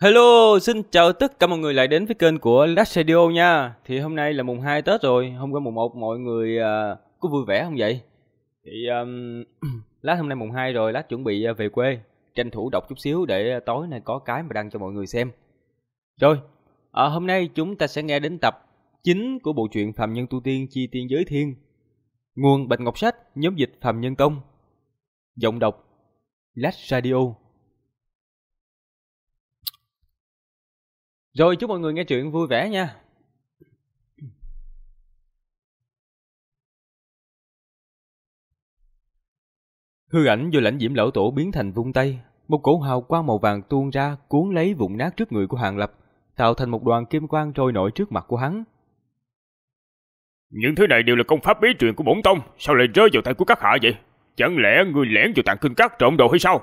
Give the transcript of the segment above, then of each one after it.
Hello, xin chào tất cả mọi người lại đến với kênh của Last Radio nha. Thì hôm nay là mùng 2 Tết rồi, hôm qua mùng 1 mọi người có vui vẻ không vậy? Thì Last hôm nay mùng 2 rồi, Last chuẩn bị về quê, tranh thủ đọc chút xíu để tối nay có cái mà đăng cho mọi người xem. Rồi, hôm nay chúng ta sẽ nghe đến tập 9 của bộ truyện Phàm Nhân Tu Tiên Chi Tiên Giới Thiên. Nguồn Bạch Ngọc Sách, nhóm dịch Phàm Nhân Tông. Giọng đọc Last Radio. Rồi chúc mọi người nghe chuyện vui vẻ nha. Hư ảnh do Lãnh Diễm lão tổ biến thành vung tay, một cổ hào quang màu vàng tuôn ra cuốn lấy vụn nát trước người của Hàng Lập, tạo thành một đoàn kim quang trôi nổi trước mặt của hắn. Những thứ này đều là công pháp bí truyền của bổn tông, sao lại rơi vào tay của các hạ vậy? Chẳng lẽ người lẻn vào tàng kinh các trộm đồ hay sao?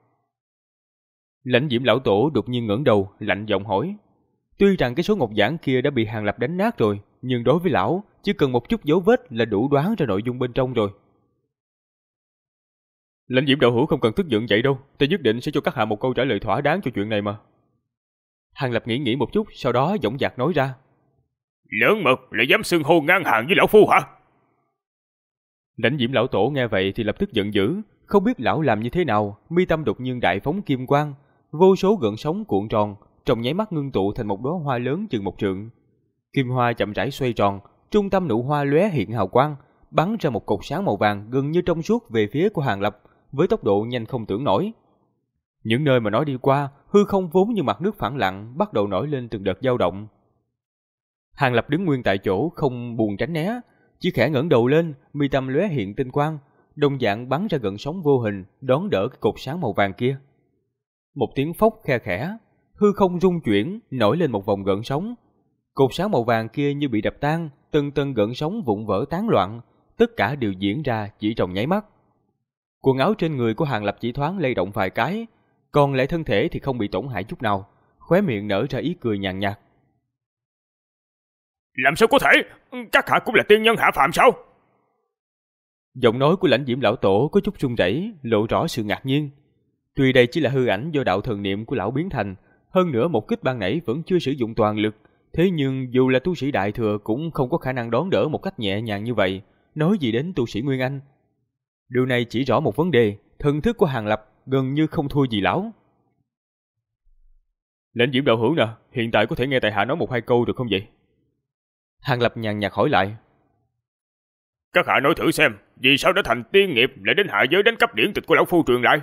Lãnh Diễm lão tổ đột nhiên ngẩng đầu, lạnh giọng hỏi. Tuy rằng cái số ngọc giản kia đã bị Hàng Lập đánh nát rồi, nhưng đối với lão, chỉ cần một chút dấu vết là đủ đoán ra nội dung bên trong rồi. Lãnh Diễm đạo hữu không cần tức giận vậy đâu, ta nhất định sẽ cho các hạ một câu trả lời thỏa đáng cho chuyện này mà. Hàng Lập nghĩ một chút, sau đó dõng dạc nói ra. Lớn mật lại dám xưng hô ngang hàng với lão phu hả? Lãnh Diễm lão tổ nghe vậy thì lập tức giận dữ, không biết lão làm như thế nào, mi tâm đột nhiên đại phóng kim quang, vô số gợn sóng cuộn tròn, trong nháy mắt ngưng tụ thành một đóa hoa lớn chừng một trượng. Kim hoa chậm rãi xoay tròn, trung tâm nụ hoa lóe hiện hào quang, bắn ra một cột sáng màu vàng gần như trong suốt về phía của Hàng Lập, với tốc độ nhanh không tưởng nổi. Những nơi mà nó đi qua, hư không vốn như mặt nước phẳng lặng bắt đầu nổi lên từng đợt dao động. Hàng Lập đứng nguyên tại chỗ không buồn tránh né, chỉ khẽ ngẩng đầu lên, mi tâm lóe hiện tinh quang, đồng dạng bắn ra gợn sóng vô hình đón đỡ cái cột sáng màu vàng kia. Một tiếng phốc khe khẽ, hư không rung chuyển, nổi lên một vòng gợn sóng. Cột sáng màu vàng kia như bị đập tan, từng tầng gợn sóng vụn vỡ tán loạn, tất cả đều diễn ra chỉ trong nháy mắt. Quần áo trên người của Hàng Lập chỉ thoáng lay động vài cái, còn lại thân thể thì không bị tổn hại chút nào, khóe miệng nở ra ý cười nhàn nhạt. Làm sao có thể? Các hạ cũng là tiên nhân hạ phàm sao? Giọng nói của Lãnh Diễm lão tổ có chút run rẩy, lộ rõ sự ngạc nhiên. Tuy đây chỉ là hư ảnh do đạo thần niệm của lão biến thành, hơn nữa một kích ban nãy vẫn chưa sử dụng toàn lực, thế nhưng dù là tu sĩ đại thừa cũng không có khả năng đón đỡ một cách nhẹ nhàng như vậy, nói gì đến tu sĩ Nguyên Anh. Điều này chỉ rõ một vấn đề, thần thức của Hàng Lập gần như không thua gì lão. Lãnh Diễm đạo hữu nè, hiện tại có thể nghe tại hạ nói một hai câu được không vậy? Hàng Lập nhàn nhạt hỏi lại. Các hạ nói thử xem, vì sao đã thành tiên nghiệp lại đến hạ giới đánh cắp điển tịch của lão phu truyền lại?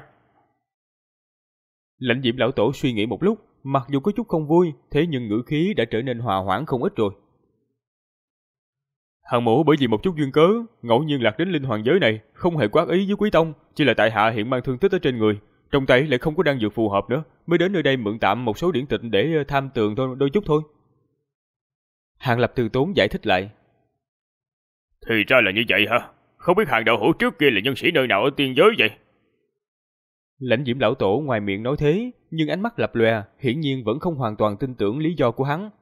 Lãnh Diễm lão tổ suy nghĩ một lúc, mặc dù có chút không vui, thế nhưng ngữ khí đã trở nên hòa hoãn không ít rồi. Hàng mẫu bởi vì một chút duyên cớ, ngẫu nhiên lạc đến linh hoàng giới này, không hề có ác ý với quý tông, chỉ là tại hạ hiện mang thương tích ở trên người, trong tay lại không có đan dược phù hợp nữa, mới đến nơi đây mượn tạm một số điển tịch để tham tường thôi, đôi chút thôi. Hàng Lập từ tốn giải thích lại. Thì ra là như vậy hả? Không biết Hàng đạo hữu trước kia là nhân sĩ nơi nào ở tiên giới vậy? Lãnh Diễm lão tổ ngoài miệng nói thế, nhưng ánh mắt lập lòe, hiển nhiên vẫn không hoàn toàn tin tưởng lý do của hắn.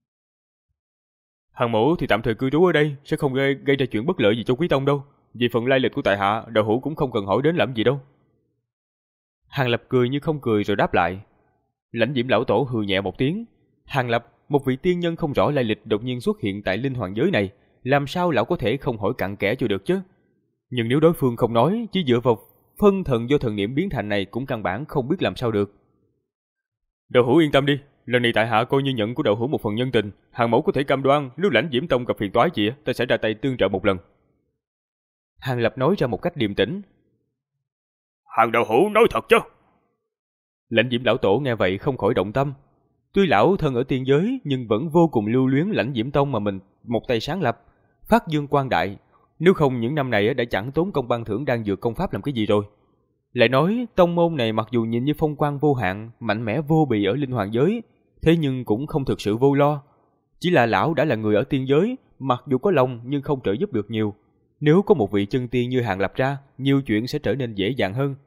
Hàng mẫu thì tạm thời cư trú ở đây, sẽ không gây ra chuyện bất lợi gì cho quý tông đâu. Vì phần lai lịch của tại hạ, đạo hữu cũng không cần hỏi đến làm gì đâu. Hàng Lập cười như không cười rồi đáp lại. Lãnh Diễm lão tổ hừ nhẹ một tiếng. Hàng Lập, một vị tiên nhân không rõ lai lịch đột nhiên xuất hiện tại linh hoàng giới này, làm sao lão có thể không hỏi cặn kẽ cho được chứ? Nhưng nếu đối phương không nói, chỉ dựa vào phân thần do thần niệm biến thành này cũng căn bản không biết làm sao được. Đạo hữu yên tâm đi, lần này tại hạ coi như nhận của đạo hữu một phần nhân tình, Hàng mẫu có thể cam đoan nếu Lãnh Diễm tông gặp phiền toái gì, ta sẽ ra tay tương trợ một lần. Hàng Lập nói ra một cách điềm tĩnh. Hàng đạo hữu nói thật chứ? Lãnh Diễm lão tổ nghe vậy không khỏi động tâm. Tuy lão thân ở tiên giới nhưng vẫn vô cùng lưu luyến Lãnh Diễm tông mà mình một tay sáng lập, phát dương quang đại. Nếu không những năm này đã chẳng tốn công ban thưởng đan dược công pháp làm cái gì rồi. Lại nói tông môn này mặc dù nhìn như phong quang vô hạn, mạnh mẽ vô bì ở linh hoàng giới, thế nhưng cũng không thực sự vô lo. Chỉ là lão đã là người ở tiên giới, mặc dù có lòng nhưng không trợ giúp được nhiều. Nếu có một vị chân tiên như Hàng Lập ra, nhiều chuyện sẽ trở nên dễ dàng hơn.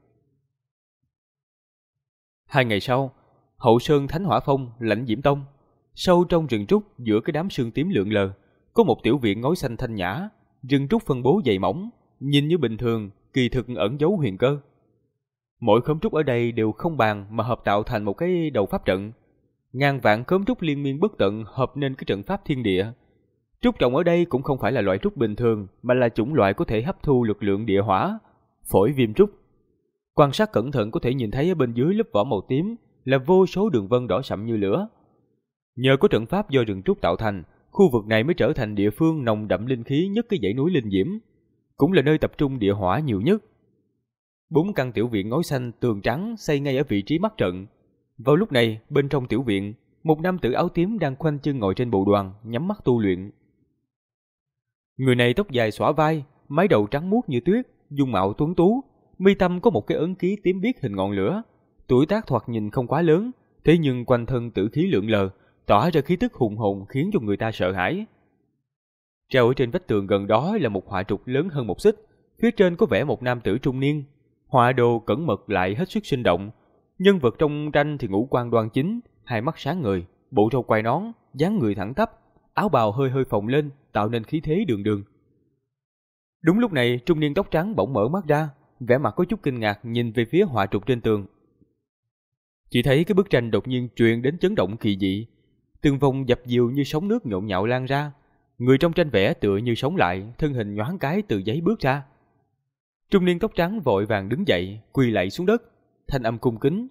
2 ngày sau, Hậu Sơn Thánh Hỏa Phong, Lãnh Diễm tông. Sâu trong rừng trúc giữa cái đám sương tím lượn lờ, có một tiểu viện ngói xanh thanh nhã, rừng trúc phân bố dày mỏng, nhìn như bình thường, kỳ thực ẩn giấu huyền cơ. Mỗi khóm trúc ở đây đều không bàn mà hợp tạo thành một cái đầu pháp trận. Ngàn vạn cấu trúc liên miên bất tận hợp nên cái trận pháp thiên địa. Trúc trồng ở đây cũng không phải là loại trúc bình thường, mà là chủng loại có thể hấp thu lực lượng địa hỏa, phổi viêm trúc. Quan sát cẩn thận có thể nhìn thấy ở bên dưới lớp vỏ màu tím là vô số đường vân đỏ sậm như lửa. Nhờ có trận pháp do rừng trúc tạo thành, khu vực này mới trở thành địa phương nồng đậm linh khí nhất cái dãy núi Linh Diễm, cũng là nơi tập trung địa hỏa nhiều nhất. 4 căn tiểu viện ngói xanh tường trắng xây ngay ở vị trí mắt trận. Vào lúc này, bên trong tiểu viện, một nam tử áo tím đang khoanh chân ngồi trên bồ đoàn, nhắm mắt tu luyện. Người này tóc dài xõa vai, mái đầu trắng muốt như tuyết, dung mạo tuấn tú, mi tâm có một cái ấn ký tím biếc hình ngọn lửa. Tuổi tác thoạt nhìn không quá lớn, thế nhưng quanh thân tử khí lượn lờ, tỏa ra khí tức hùng hồn khiến cho người ta sợ hãi. Treo ở trên vách tường gần đó là một họa trục lớn hơn một xích, phía trên có vẽ một nam tử trung niên. Họa đồ cẩn mật lại hết sức sinh động. Nhân vật trong tranh thì ngũ quan đoan chính, hai mắt sáng ngời, bộ râu quai nón, dáng người thẳng tắp, áo bào hơi hơi phồng lên, tạo nên khí thế đường đường. Đúng lúc này, trung niên tóc trắng bỗng mở mắt ra, vẻ mặt có chút kinh ngạc nhìn về phía họa trục trên tường. Chỉ thấy cái bức tranh đột nhiên truyền đến chấn động kỳ dị, từng vòng dập dìu như sóng nước nhộn nhạo lan ra. Người trong tranh vẽ tựa như sống lại, thân hình nhoáng cái từ giấy bước ra. Trung niên tóc trắng vội vàng đứng dậy, quỳ lạy xuống đất, thanh âm cung kính.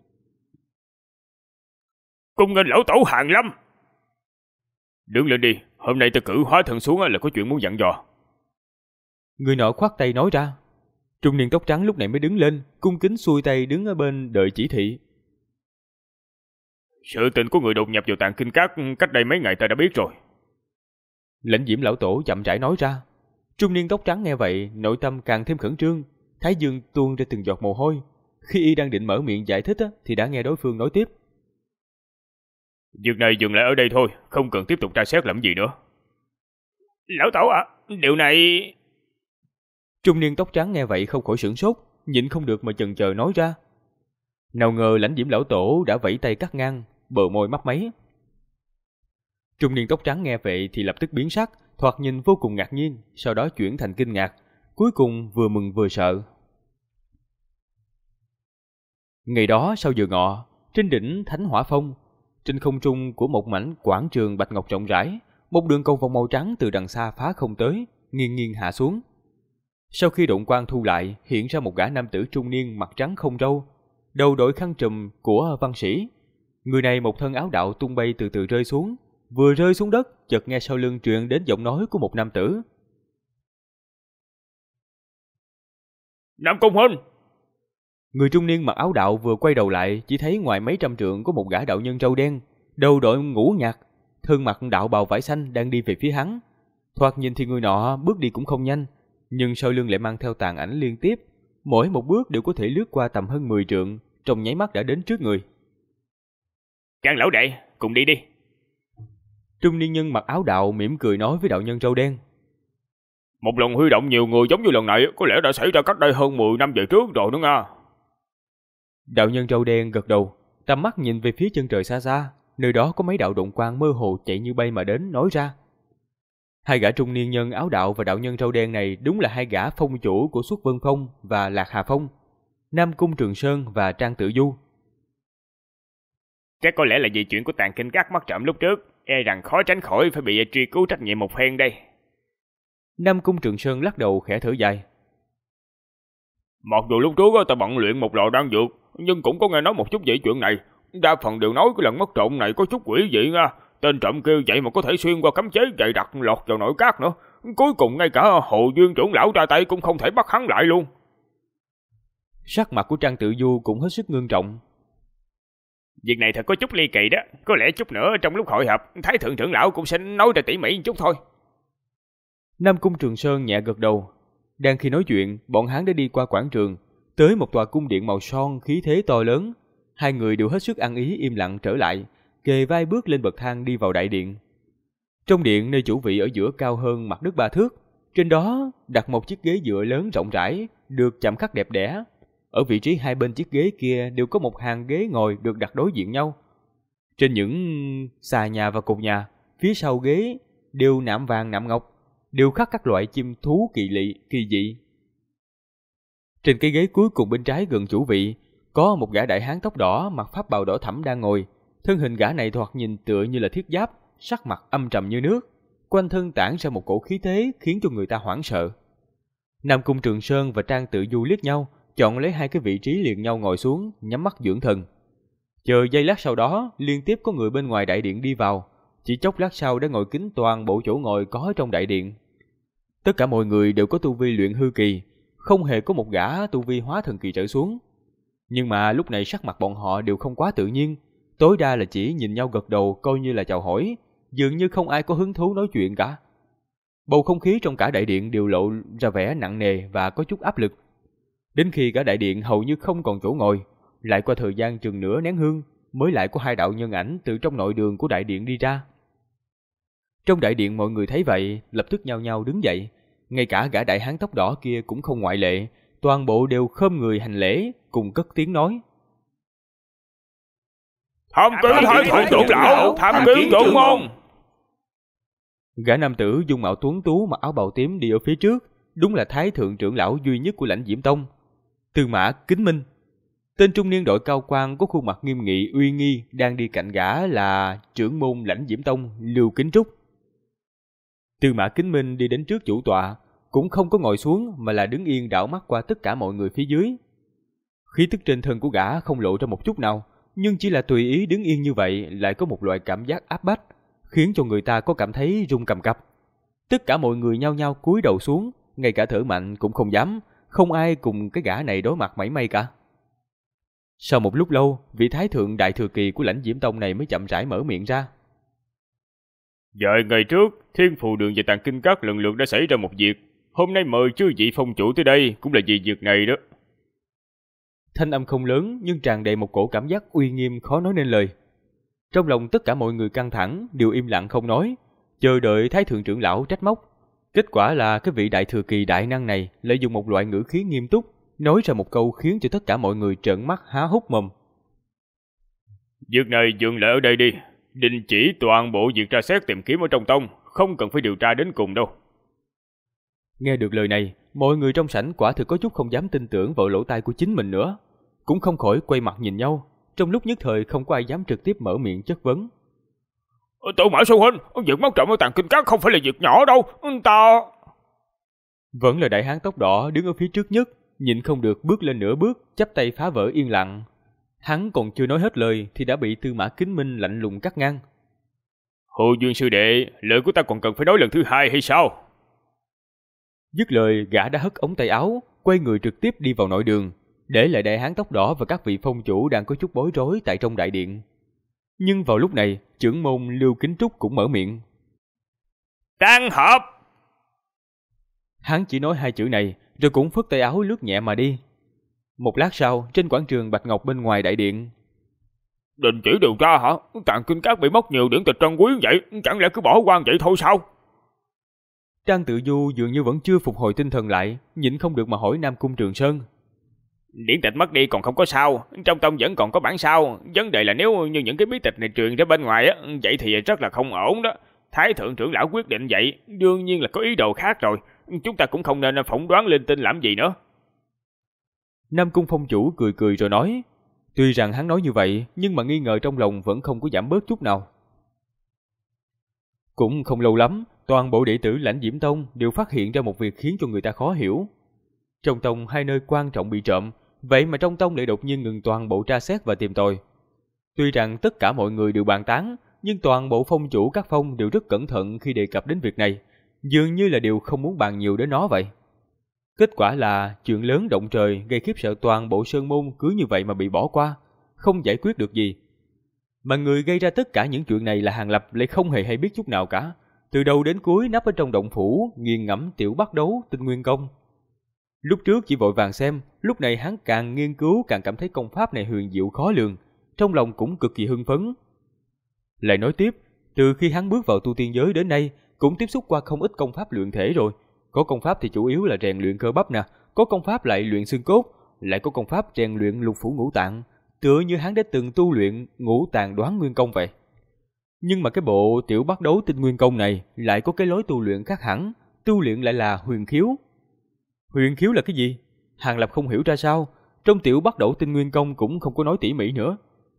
Cung nghênh lão tổ Hàn Lâm. Đứng lên đi, hôm nay ta cử hóa thần xuống là có chuyện muốn dặn dò. Người nọ khoát tay nói ra. Trung niên tóc trắng lúc này mới đứng lên, cung kính xuôi tay đứng ở bên đợi chỉ thị. Sự tình của người đột nhập vào Tàng Kinh Các cách đây mấy ngày ta đã biết rồi. Lãnh Diễm lão tổ chậm rãi nói ra. Trung niên tóc trắng nghe vậy, nội tâm càng thêm khẩn trương, thái dương tuôn ra từng giọt mồ hôi. Khi y đang định mở miệng giải thích thì đã nghe đối phương nói tiếp. Việc này dừng lại ở đây thôi, không cần tiếp tục tra xét làm gì nữa. Lão tổ ạ, điều này... Trung niên tóc trắng nghe vậy không khỏi sửng sốt, nhịn không được mà chần chờ nói ra. Nào ngờ Lãnh Diễm lão tổ đã vẫy tay cắt ngang, bờ môi mấp máy. Trung niên tóc trắng nghe vậy thì lập tức biến sắc, thoạt nhìn vô cùng ngạc nhiên, sau đó chuyển thành kinh ngạc, cuối cùng vừa mừng vừa sợ. Ngày đó sau giờ ngọ, trên đỉnh Thánh Hỏa Phong, trên không trung của một mảnh quảng trường bạch ngọc rộng rãi, một đường cầu vồng màu trắng từ đằng xa phá không tới, nghiêng nghiêng hạ xuống. Sau khi độn quang thu lại, hiện ra một gã nam tử trung niên mặt trắng không râu, đầu đội khăn trùm của văn sĩ. Người này một thân áo đạo tung bay từ từ rơi xuống, vừa rơi xuống đất, chợt nghe sau lưng truyền đến giọng nói của một nam tử. Nam Công Huynh! Người trung niên mặc áo đạo vừa quay đầu lại, chỉ thấy ngoài mấy trăm trượng có một gã đạo nhân râu đen, đầu đội ngũ nhạc, thân mặc đạo bào vải xanh đang đi về phía hắn. Thoạt nhìn thì người nọ bước đi cũng không nhanh, nhưng sau lưng lại mang theo tàn ảnh liên tiếp, mỗi một bước đều có thể lướt qua tầm hơn 10 trượng, trong nháy mắt đã đến trước người. Trang lão đệ, cùng đi đi. Trung niên nhân mặc áo đạo mỉm cười nói với đạo nhân râu đen. Một lần huy động nhiều người giống như lần này có lẽ đã xảy ra cách đây hơn 10 năm về trước rồi nữa nha. Đạo nhân râu đen gật đầu, tầm mắt nhìn về phía chân trời xa xa, nơi đó có mấy đạo độn quang mơ hồ chạy như bay mà đến, nói ra. Hai gã trung niên nhân áo đạo và đạo nhân râu đen này đúng là hai gã phong chủ của Xuất Vân Phong và Lạc Hà Phong, Nam Cung Trường Sơn và Trang Tự Du. Chắc có lẽ là vì chuyện của Tàng Kinh Các mắc trộm lúc trước, e rằng khó tránh khỏi phải bị truy cứu trách nhiệm một phen đây. Nam Cung Trường Sơn lắc đầu khẽ thở dài. Mặc dù lúc trước ta bận luyện một lò đan dược, nhưng cũng có nghe nói một chút về chuyện này. Đa phần đều nói cái lần mất trộm này có chút quỷ dị nha. Tên trộm kia vậy mà có thể xuyên qua cấm chế dày đặc lọt vào nội cát nữa. Cuối cùng ngay cả Hồ Duyên trưởng lão ra tay cũng không thể bắt hắn lại luôn. Sắc mặt của Trang Tự Du cũng hết sức ngưng trọng. Việc này thật có chút ly kỳ đó. Có lẽ chút nữa trong lúc hội họp, Thái thượng trưởng lão cũng sẽ nói ra tỉ mỉ một chút thôi. Nam Cung Trường Sơn nhẹ gật đầu. Đang khi nói chuyện, bọn hắn đã đi qua quảng trường, tới một tòa cung điện màu son khí thế to lớn. Hai người đều hết sức ăn ý im lặng trở lại, kề vai bước lên bậc thang đi vào đại điện. Trong điện, nơi chủ vị ở giữa cao hơn mặt đất 3 thước, trên đó đặt một chiếc ghế dựa lớn rộng rãi, được chạm khắc đẹp đẽ. Ở vị trí hai bên chiếc ghế kia đều có một hàng ghế ngồi được đặt đối diện nhau. Trên những xà nhà và cột nhà, phía sau ghế đều nạm vàng nạm ngọc, đều khắc các loại chim thú kỳ dị. Trên cái ghế cuối cùng bên trái gần chủ vị, có một gã đại hán tóc đỏ mặc pháp bào đỏ thẫm đang ngồi, Thân hình gã này thoạt nhìn tựa như là thiết giáp, sắc mặt âm trầm như nước, quanh thân tản ra một cổ khí thế khiến cho người ta hoảng sợ. Nam Cung Trường Sơn và Trang Tự Du liếc nhau, chọn lấy hai cái vị trí liền nhau ngồi xuống, nhắm mắt dưỡng thần. Chờ giây lát sau đó, liên tiếp có người bên ngoài đại điện đi vào, chỉ chốc lát sau đã ngồi kín toàn bộ chỗ ngồi có trong đại điện. Tất cả mọi người đều có tu vi luyện hư kỳ, không hề có một gã tu vi hóa thần kỳ trở xuống. Nhưng mà lúc này sắc mặt bọn họ đều không quá tự nhiên, tối đa là chỉ nhìn nhau gật đầu coi như là chào hỏi, dường như không ai có hứng thú nói chuyện cả. Bầu không khí trong cả đại điện đều lộ ra vẻ nặng nề và có chút áp lực. Đến khi cả đại điện hầu như không còn chỗ ngồi, lại qua thời gian chừng nửa nén hương, mới lại có hai đạo nhân ảnh từ trong nội đường của đại điện đi ra. Trong đại điện mọi người thấy vậy, lập tức nhao nhao đứng dậy, ngay cả gã đại hán tóc đỏ kia cũng không ngoại lệ, toàn bộ đều khom người hành lễ, cùng cất tiếng nói: Tham kiến Thái thượng trưởng lão, tham kiến trưởng môn. Gã nam tử dung mạo tuấn tú mặc áo bào tím đi ở phía trước, đúng là Thái thượng trưởng lão duy nhất của Lãnh Diễm Tông, Tư Mã Kính Minh. Tên trung niên đội cao quan có khuôn mặt nghiêm nghị uy nghi đang đi cạnh gã là trưởng môn Lãnh Diễm Tông Lưu Kính Trúc. Tư Mã Kính Minh đi đến trước chủ tọa, cũng không có ngồi xuống mà là đứng yên đảo mắt qua tất cả mọi người phía dưới. Khí tức trên thân của gã không lộ ra một chút nào, nhưng chỉ là tùy ý đứng yên như vậy lại có một loại cảm giác áp bách, khiến cho người ta có cảm thấy run cầm cập. Tất cả mọi người nhao nhao cúi đầu xuống, ngay cả thở mạnh cũng không dám, không ai cùng cái gã này đối mặt mảy may cả. Sau một lúc lâu, vị thái thượng đại thừa kỳ của Lãnh Diễm Tông này mới chậm rãi mở miệng ra. Vài ngày trước, Thiên Phù Đường và Tàng Kinh Các lần lượt đã xảy ra một việc. Hôm nay mời chư vị phong chủ tới đây cũng là vì việc này đó. Thanh âm không lớn nhưng tràn đầy một cổ cảm giác uy nghiêm khó nói nên lời. Trong lòng tất cả mọi người căng thẳng, đều im lặng không nói, chờ đợi Thái thượng trưởng lão trách móc. Kết quả là cái vị đại thừa kỳ đại năng này lại dùng một loại ngữ khí nghiêm túc, nói ra một câu khiến cho tất cả mọi người trợn mắt há hốc mồm. Việc này dừng lại ở đây đi, đình chỉ toàn bộ việc tra xét tìm kiếm ở trong tông, không cần phải điều tra đến cùng đâu. Nghe được lời này, mọi người trong sảnh quả thực có chút không dám tin tưởng vào lỗ tai của chính mình nữa, cũng không khỏi quay mặt nhìn nhau. Trong lúc nhất thời không có ai dám trực tiếp mở miệng chất vấn. Tư Mã sư huynh, việc mất trộm ở Tàng Kinh Các không phải là việc nhỏ đâu, ta... Vẫn là đại hán tóc đỏ đứng ở phía trước nhất, nhịn không được bước lên nửa bước, chắp tay phá vỡ yên lặng. Hắn còn chưa nói hết lời thì đã bị Tư Mã Kính Minh lạnh lùng cắt ngang. Hồ Duyên sư đệ, lời của ta còn cần phải nói lần thứ hai hay sao? Dứt lời, gã đã hất ống tay áo, quay người trực tiếp đi vào nội đường, để lại đại hán tóc đỏ và các vị phong chủ đang có chút bối rối tại trong đại điện. Nhưng vào lúc này, trưởng môn Lưu Kính Trúc cũng mở miệng. Tan họp! Hắn chỉ nói hai chữ này, rồi cũng phất tay áo lướt nhẹ mà đi. Một lát sau, trên quảng trường Bạch Ngọc bên ngoài đại điện. Đình chỉ điều tra hả? Tàng Kinh Các bị mất nhiều điển tịch trân quý vậy, chẳng lẽ cứ bỏ quan vậy thôi sao? Trang Tự Du dường như vẫn chưa phục hồi tinh thần lại, nhịn không được mà hỏi Nam Cung Trường Sơn. Điển tịch mất đi còn không có sao, trong tông vẫn còn có bản sao. Vấn đề là nếu như những cái bí tịch này truyền ra bên ngoài á, vậy thì rất là không ổn đó. Thái thượng trưởng lão quyết định vậy, đương nhiên là có ý đồ khác rồi. Chúng ta cũng không nên phỏng đoán linh tinh làm gì nữa. Nam Cung phong chủ cười cười rồi nói. Tuy rằng hắn nói như vậy, nhưng mà nghi ngờ trong lòng vẫn không có giảm bớt chút nào. Cũng không lâu lắm, toàn bộ đệ tử Lãnh Diễm Tông đều phát hiện ra một việc khiến cho người ta khó hiểu. Trong tông hai nơi quan trọng bị trộm, vậy mà trong tông lại đột nhiên ngừng toàn bộ tra xét và tìm tòi. Tuy rằng tất cả mọi người đều bàn tán, nhưng toàn bộ phong chủ các phong đều rất cẩn thận khi đề cập đến việc này, dường như là đều không muốn bàn nhiều đến nó vậy. Kết quả là chuyện lớn động trời gây khiếp sợ toàn bộ sơn môn cứ như vậy mà bị bỏ qua, không giải quyết được gì. Mà người gây ra tất cả những chuyện này là Hàn Lập lại không hề hay biết chút nào cả. Từ đầu đến cuối nấp ở trong động phủ, nghiền ngẫm tiểu bắt đấu tinh nguyên công. Lúc trước chỉ vội vàng xem, lúc này hắn càng nghiên cứu càng cảm thấy công pháp này huyền diệu khó lường, trong lòng cũng cực kỳ hưng phấn. Lại nói tiếp, từ khi hắn bước vào tu tiên giới đến nay, cũng tiếp xúc qua không ít công pháp luyện thể rồi. Có công pháp thì chủ yếu là rèn luyện cơ bắp nè, có công pháp lại luyện xương cốt, lại có công pháp rèn luyện lục phủ ngũ tạng, tựa như hắn đã từng tu luyện ngũ tạng đoán nguyên công vậy. Nhưng mà cái bộ tiểu bắt đấu tinh nguyên công này lại có cái lối tu luyện khác hẳn, tu luyện lại là huyền khiếu. Huyền khiếu là cái gì? Hàn Lập không hiểu ra sao, trong tiểu bắt đấu tinh nguyên công cũng không có nói tỉ mỉ nữa.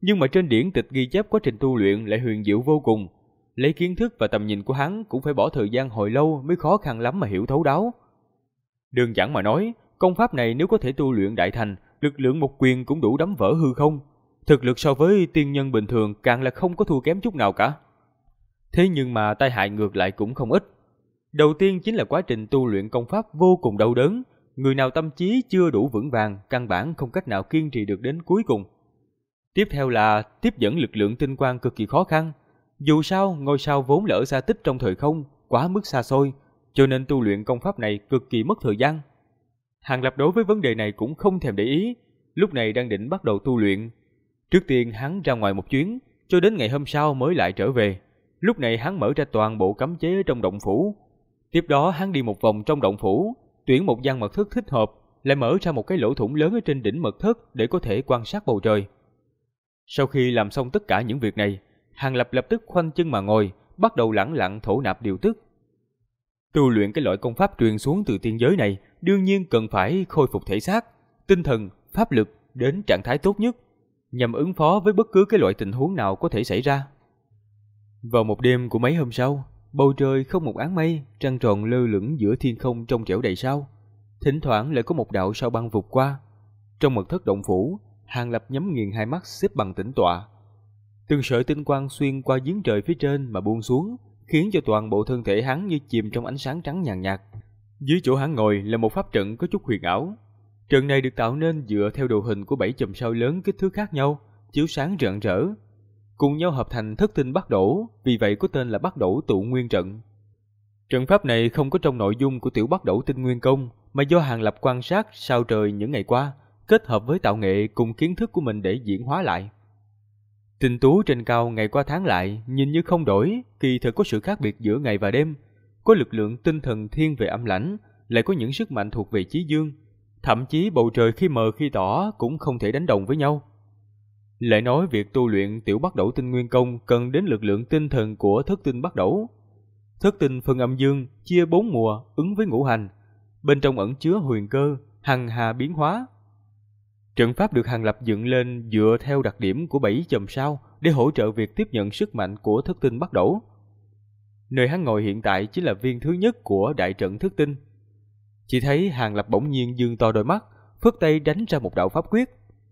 nhưng mà trên điển tịch ghi chép quá trình tu luyện lại huyền diệu vô cùng. Lấy kiến thức và tầm nhìn của hắn cũng phải bỏ thời gian hồi lâu mới khó khăn lắm mà hiểu thấu đáo. Đơn giản mà nói, công pháp này nếu có thể tu luyện đại thành, lực lượng một quyền cũng đủ đấm vỡ hư không. Thực lực so với tiên nhân bình thường càng là không có thua kém chút nào cả. Thế nhưng mà tai hại ngược lại cũng không ít. Đầu tiên chính là quá trình tu luyện công pháp vô cùng đau đớn. Người nào tâm trí chưa đủ vững vàng, căn bản không cách nào kiên trì được đến cuối cùng. Tiếp theo là tiếp dẫn lực lượng tinh quang cực kỳ khó khăn. Dù sao, ngôi sao vốn là ở xa tích trong thời không, quá mức xa xôi, cho nên tu luyện công pháp này cực kỳ mất thời gian. Hàng Lập đối với vấn đề này cũng không thèm để ý, lúc này đang định bắt đầu tu luyện. Trước tiên hắn ra ngoài một chuyến, cho đến ngày hôm sau mới lại trở về. Lúc này hắn mở ra toàn bộ cấm chế ở trong động phủ. Tiếp đó hắn đi một vòng trong động phủ, tuyển một gian mật thất thích hợp, lại mở ra một cái lỗ thủng lớn ở trên đỉnh mật thất để có thể quan sát bầu trời. Sau khi làm xong tất cả những việc này, Hàng Lập lập tức khoanh chân mà ngồi, bắt đầu lẳng lặng thổ nạp điều tức. Tu luyện cái loại công pháp truyền xuống từ tiên giới này, đương nhiên cần phải khôi phục thể xác, tinh thần, pháp lực đến trạng thái tốt nhất, nhằm ứng phó với bất cứ cái loại tình huống nào có thể xảy ra. Vào một đêm của mấy hôm sau, bầu trời không một áng mây, trăng tròn lơ lửng giữa thiên không trong trẻo đầy sao. Thỉnh thoảng lại có một đạo sao băng vụt qua. Trong mật thất động phủ, Hàng Lập nhắm nghiền hai mắt xếp bằng tĩnh tọa. Từng sợi tinh quang xuyên qua giếng trời phía trên mà buông xuống, khiến cho toàn bộ thân thể hắn như chìm trong ánh sáng trắng nhàn nhạt. Dưới chỗ hắn ngồi là một pháp trận có chút huyền ảo. Trận này được tạo nên dựa theo đồ hình của 7 chòm sao lớn kích thước khác nhau, chiếu sáng rạng rỡ, cùng nhau hợp thành thất tinh Bắc Đổ, vì vậy có tên là Bắc Đổ Tụ Nguyên Trận. Trận pháp này không có trong nội dung của tiểu Bắc Đổ Tinh Nguyên Công, mà do Hàng Lập quan sát sao trời những ngày qua, kết hợp với tạo nghệ cùng kiến thức của mình để diễn hóa lại. Tinh tú trên cao ngày qua tháng lại, nhìn như không đổi, kỳ thực có sự khác biệt giữa ngày và đêm. Có lực lượng tinh thần thiên về âm lãnh, lại có những sức mạnh thuộc về chí dương. Thậm chí bầu trời khi mờ khi tỏ cũng không thể đánh đồng với nhau. Lại nói việc tu luyện tiểu Bắc Đổ Tinh Nguyên Công cần đến lực lượng tinh thần của thất tinh Bắc Đổ. Thất tinh phân âm dương, chia 4 mùa, ứng với ngũ hành. Bên trong ẩn chứa huyền cơ, hằng hà biến hóa. Trận pháp được Hàng Lập dựng lên dựa theo đặc điểm của 7 chòm sao để hỗ trợ việc tiếp nhận sức mạnh của thất tinh Bắc Đổ. Nơi hắn ngồi hiện tại chính là viên thứ nhất của đại trận thất tinh. Chỉ thấy Hàng Lập bỗng nhiên giương to đôi mắt, phất tay đánh ra một đạo pháp quyết.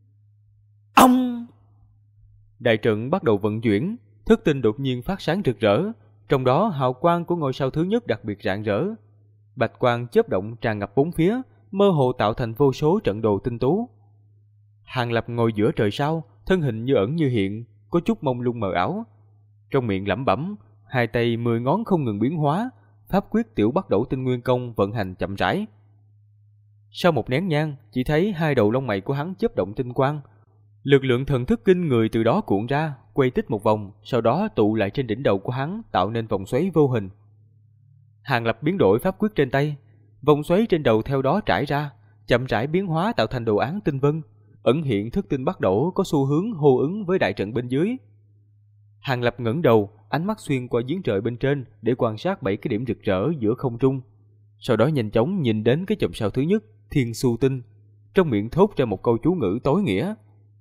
Ông! Đại trận bắt đầu vận chuyển, thất tinh đột nhiên phát sáng rực rỡ, trong đó hào quang của ngôi sao thứ nhất đặc biệt rạng rỡ. Bạch quang chớp động tràn ngập bốn phía, mơ hồ tạo thành vô số trận đồ tinh tú. Hàng Lập ngồi giữa trời sao, thân hình như ẩn như hiện, có chút mông lung mờ ảo. Trong miệng lẩm bẩm, hai tay 10 ngón không ngừng biến hóa, pháp quyết tiểu Bắc Đổ Tinh Nguyên Công vận hành chậm rãi. Sau một nén nhang, chỉ thấy hai đầu lông mày của hắn chớp động tinh quang. Lực lượng thần thức kinh người từ đó cuộn ra, quay tích một vòng, sau đó tụ lại trên đỉnh đầu của hắn, tạo nên vòng xoáy vô hình. Hàng Lập biến đổi pháp quyết trên tay, vòng xoáy trên đầu theo đó trải ra, chậm rãi biến hóa tạo thành đồ án tinh vân, ẩn hiện thất tinh Bắc Đổ có xu hướng hô ứng với đại trận bên dưới. Hàng Lập ngẩng đầu, ánh mắt xuyên qua giếng trời bên trên để quan sát 7 cái điểm rực rỡ giữa không trung. Sau đó nhanh chóng nhìn đến cái chòm sao thứ nhất, Thiên Su Tinh, trong miệng thốt ra một câu chú ngữ tối nghĩa.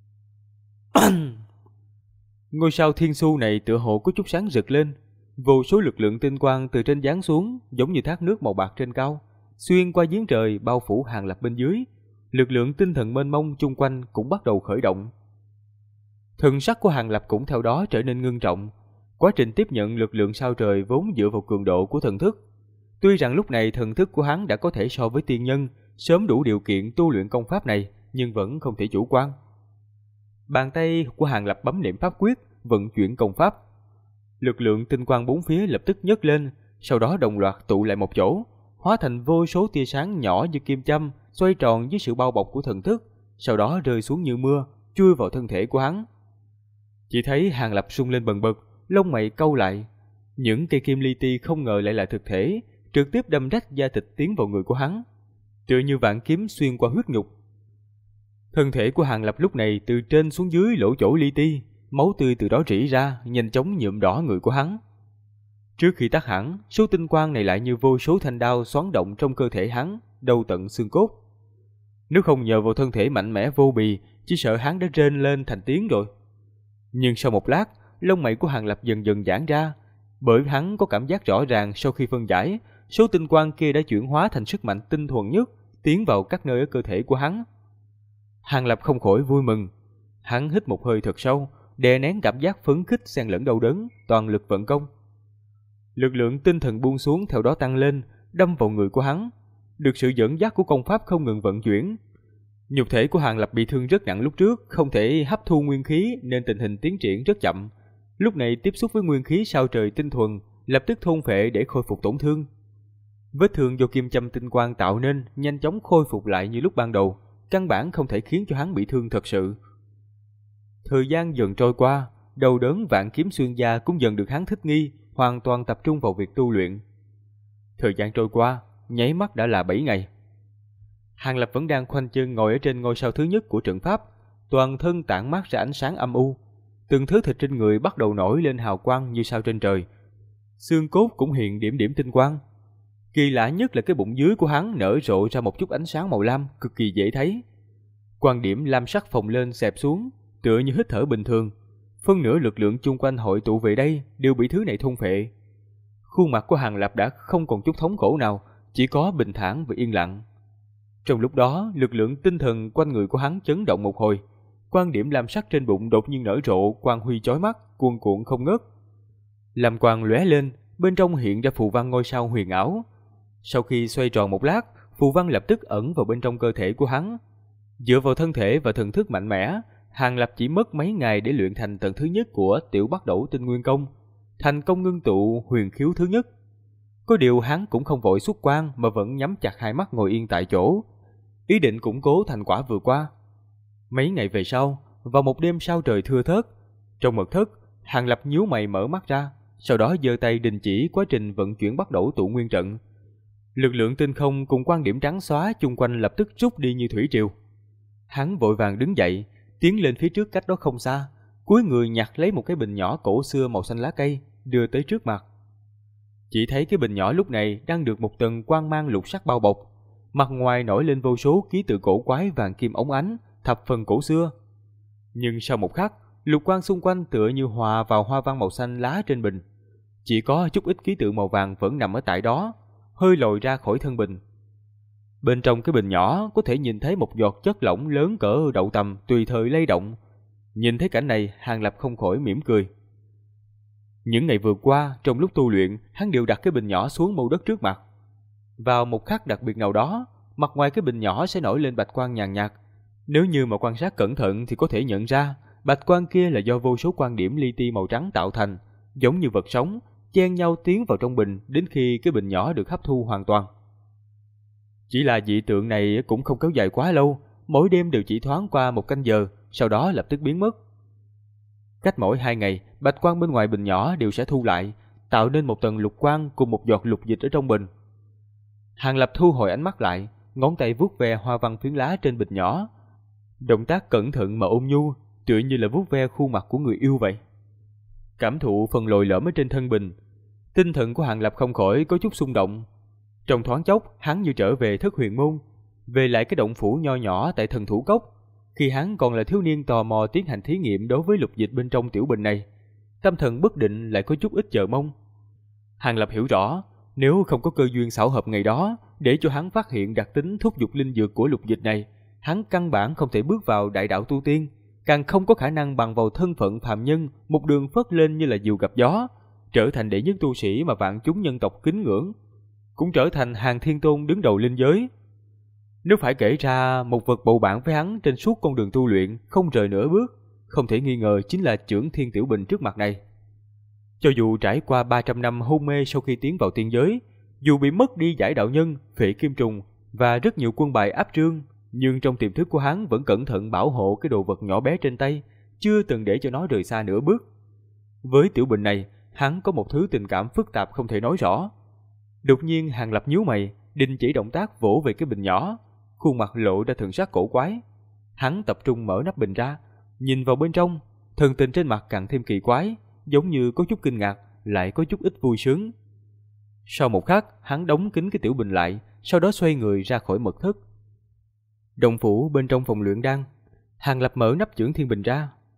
Ngôi sao Thiên Su này tựa hồ có chút sáng rực lên, vô số lực lượng tinh quang từ trên giáng xuống, giống như thác nước màu bạc trên cao, xuyên qua giếng trời bao phủ Hàng Lập bên dưới. Lực lượng tinh thần mênh mông chung quanh cũng bắt đầu khởi động. Thần sắc của Hàng Lập cũng theo đó trở nên ngưng trọng. Quá trình tiếp nhận lực lượng sao trời vốn dựa vào cường độ của thần thức. Tuy rằng lúc này thần thức của hắn đã có thể so với tiên nhân, sớm đủ điều kiện tu luyện công pháp này, nhưng vẫn không thể chủ quan. Bàn tay của Hàng Lập bấm niệm pháp quyết, vận chuyển công pháp. Lực lượng tinh quang bốn phía lập tức nhấc lên, sau đó đồng loạt tụ lại một chỗ, hóa thành vô số tia sáng nhỏ như kim châm, xoay tròn dưới sự bao bọc của thần thức, sau đó rơi xuống như mưa, chui vào thân thể của hắn. Chỉ thấy Hàng Lập sung lên bần bật, lông mày cau lại. Những cây kim li ti không ngờ lại là thực thể, trực tiếp đâm rách da thịt tiến vào người của hắn, tựa như vạn kiếm xuyên qua huyết nhục. Thân thể của Hàng Lập lúc này từ trên xuống dưới lỗ chỗ li ti, máu tươi từ đó rỉ ra, nhanh chóng nhuộm đỏ người của hắn. Trước khi tắt hẳn, số tinh quang này lại như vô số thanh đao xoắn động trong cơ thể hắn, đầu tận xương cốt. Nếu không nhờ vào thân thể mạnh mẽ vô bì, chỉ sợ hắn đã rên lên thành tiếng rồi. Nhưng sau một lát, lông mày của Hàng Lập dần dần giãn ra, bởi hắn có cảm giác rõ ràng sau khi phân giải, số tinh quang kia đã chuyển hóa thành sức mạnh tinh thuần nhất, tiến vào các nơi ở cơ thể của hắn. Hàng Lập không khỏi vui mừng, hắn hít một hơi thật sâu, đè nén cảm giác phấn khích xen lẫn đau đớn, toàn lực vận công. Lực lượng tinh thần buông xuống theo đó tăng lên, đâm vào người của hắn. Được sự dẫn dắt của công pháp không ngừng vận chuyển, nhục thể của Hàng Lập bị thương rất nặng lúc trước, không thể hấp thu nguyên khí nên tình hình tiến triển rất chậm. Lúc này tiếp xúc với nguyên khí sao trời tinh thuần, lập tức thôn phệ để khôi phục tổn thương. Vết thương do kim châm tinh quang tạo nên nhanh chóng khôi phục lại như lúc ban đầu, căn bản không thể khiến cho hắn bị thương thật sự. Thời gian dần trôi qua, đau đớn vạn kiếm xuyên da cũng dần được hắn thích nghi, hoàn toàn tập trung vào việc tu luyện. Thời gian trôi qua, nháy mắt đã là 7 ngày. Hàng Lập vẫn đang khoanh chân ngồi ở trên ngôi sao thứ nhất của trận pháp, toàn thân tản mát ra ánh sáng âm u, từng thứ thịt trên người bắt đầu nổi lên hào quang như sao trên trời. Xương cốt cũng hiện điểm điểm tinh quang. Kỳ lạ nhất là cái bụng dưới của hắn nở rộ ra một chút ánh sáng màu lam cực kỳ dễ thấy. Quan điểm lam sắc phồng lên xẹp xuống, tựa như hít thở bình thường. Phân nửa lực lượng chung quanh hội tụ về đây đều bị thứ này thôn phệ. Khuôn mặt của Hàng Lập đã không còn chút thống khổ nào, chỉ có bình thản và yên lặng. Trong lúc đó, lực lượng tinh thần quanh người của hắn chấn động một hồi. Quan điểm lam sắc trên bụng đột nhiên nở rộ, quang huy chói mắt, cuồn cuộn không ngớt. Lam quang lóe lên, bên trong hiện ra phù văn ngôi sao huyền ảo. Sau khi xoay tròn một lát, phù văn lập tức ẩn vào bên trong cơ thể của hắn. Dựa vào thân thể và thần thức mạnh mẽ, Hàng Lập chỉ mất mấy ngày để luyện thành tầng thứ nhất của Tiểu Bắt Đẩu Tinh Nguyên Công, thành công ngưng tụ huyền khiếu thứ nhất. Có điều hắn cũng không vội xuất quan mà vẫn nhắm chặt hai mắt ngồi yên tại chỗ, ý định củng cố thành quả vừa qua. Mấy ngày về sau, vào một đêm sao trời thưa thớt, trong mật thất, Hàng Lập nhíu mày mở mắt ra, sau đó giơ tay đình chỉ quá trình vận chuyển Bắt Đẩu tụ nguyên trận. Lực lượng tinh không cùng quan điểm trắng xóa chung quanh lập tức rút đi như thủy triều. Hắn vội vàng đứng dậy, tiến lên phía trước cách đó không xa, cúi người nhặt lấy một cái bình nhỏ cổ xưa màu xanh lá cây, đưa tới trước mặt. Chỉ thấy cái bình nhỏ lúc này đang được một tầng quang mang lục sắc bao bọc, mặt ngoài nổi lên vô số ký tự cổ quái vàng kim óng ánh, thập phần cổ xưa. Nhưng sau một khắc, lục quang xung quanh tựa như hòa vào hoa văn màu xanh lá trên bình. Chỉ có chút ít ký tự màu vàng vẫn nằm ở tại đó, hơi lồi ra khỏi thân bình. Bên trong cái bình nhỏ có thể nhìn thấy một giọt chất lỏng lớn cỡ đậu tầm tùy thời lay động. Nhìn thấy cảnh này, Hàng Lập không khỏi mỉm cười. Những ngày vừa qua, trong lúc tu luyện, hắn đều đặt cái bình nhỏ xuống mâu đất trước mặt. Vào một khắc đặc biệt nào đó, mặt ngoài cái bình nhỏ sẽ nổi lên bạch quang nhàn nhạt. Nếu như mà quan sát cẩn thận thì có thể nhận ra, bạch quang kia là do vô số quan điểm li ti màu trắng tạo thành, giống như vật sống, chen nhau tiến vào trong bình đến khi cái bình nhỏ được hấp thu hoàn toàn. Chỉ là dị tượng này cũng không kéo dài quá lâu, mỗi đêm đều chỉ thoáng qua một canh giờ, sau đó lập tức biến mất. Cách mỗi 2 ngày, bạch quang bên ngoài bình nhỏ đều sẽ thu lại, tạo nên một tầng lục quang cùng một giọt lục dịch ở trong bình. Hàng Lập thu hồi ánh mắt lại, ngón tay vuốt ve hoa văn phiến lá trên bình nhỏ. Động tác cẩn thận mà ôn nhu, tựa như là vuốt ve khuôn mặt của người yêu vậy. Cảm thụ phần lồi lõm ở trên thân bình, tinh thần của Hàng Lập không khỏi có chút xung động. Trong thoáng chốc, hắn như trở về Thất Huyền Môn, về lại cái động phủ nho nhỏ tại Thần Thủ Cốc, khi hắn còn là thiếu niên tò mò tiến hành thí nghiệm đối với lục dịch bên trong tiểu bình này. Tâm thần bất định lại có chút ít chờ mong. Hàng Lập hiểu rõ, nếu không có cơ duyên xảo hợp ngày đó để cho hắn phát hiện đặc tính thúc giục linh dược của lục dịch này, hắn căn bản không thể bước vào đại đạo tu tiên, càng không có khả năng bằng vào thân phận phàm nhân một đường phất lên như là diều gặp gió, trở thành đệ nhất tu sĩ mà vạn chúng nhân tộc kính ngưỡng, cũng trở thành hàng thiên tôn đứng đầu linh giới. Nếu phải kể ra một vật bầu bạn với hắn trên suốt con đường tu luyện không rời nửa bước, không thể nghi ngờ chính là Chưởng Thiên Tiểu Bình trước mặt này. Cho dù trải qua 300 năm hôn mê sau khi tiến vào tiên giới, dù bị mất đi giải đạo nhân, phệ kim trùng và rất nhiều quân bài áp trương, nhưng trong tiềm thức của hắn vẫn cẩn thận bảo hộ cái đồ vật nhỏ bé trên tay, chưa từng để cho nó rời xa nửa bước. Với tiểu bình này, hắn có một thứ tình cảm phức tạp không thể nói rõ. Đột nhiên Hàng Lập nhíu mày, đình chỉ động tác vỗ về cái bình nhỏ, khuôn mặt lộ ra thần sắc cổ quái. Hắn tập trung mở nắp bình ra, nhìn vào bên trong, thần tình trên mặt càng thêm kỳ quái, giống như có chút kinh ngạc, lại có chút ít vui sướng. Sau một khắc, hắn đóng kín cái tiểu bình lại, sau đó xoay người ra khỏi mật thất. Động phủ bên trong phòng luyện đan, Hàng Lập mở nắp Chưởng Thiên Bình ra,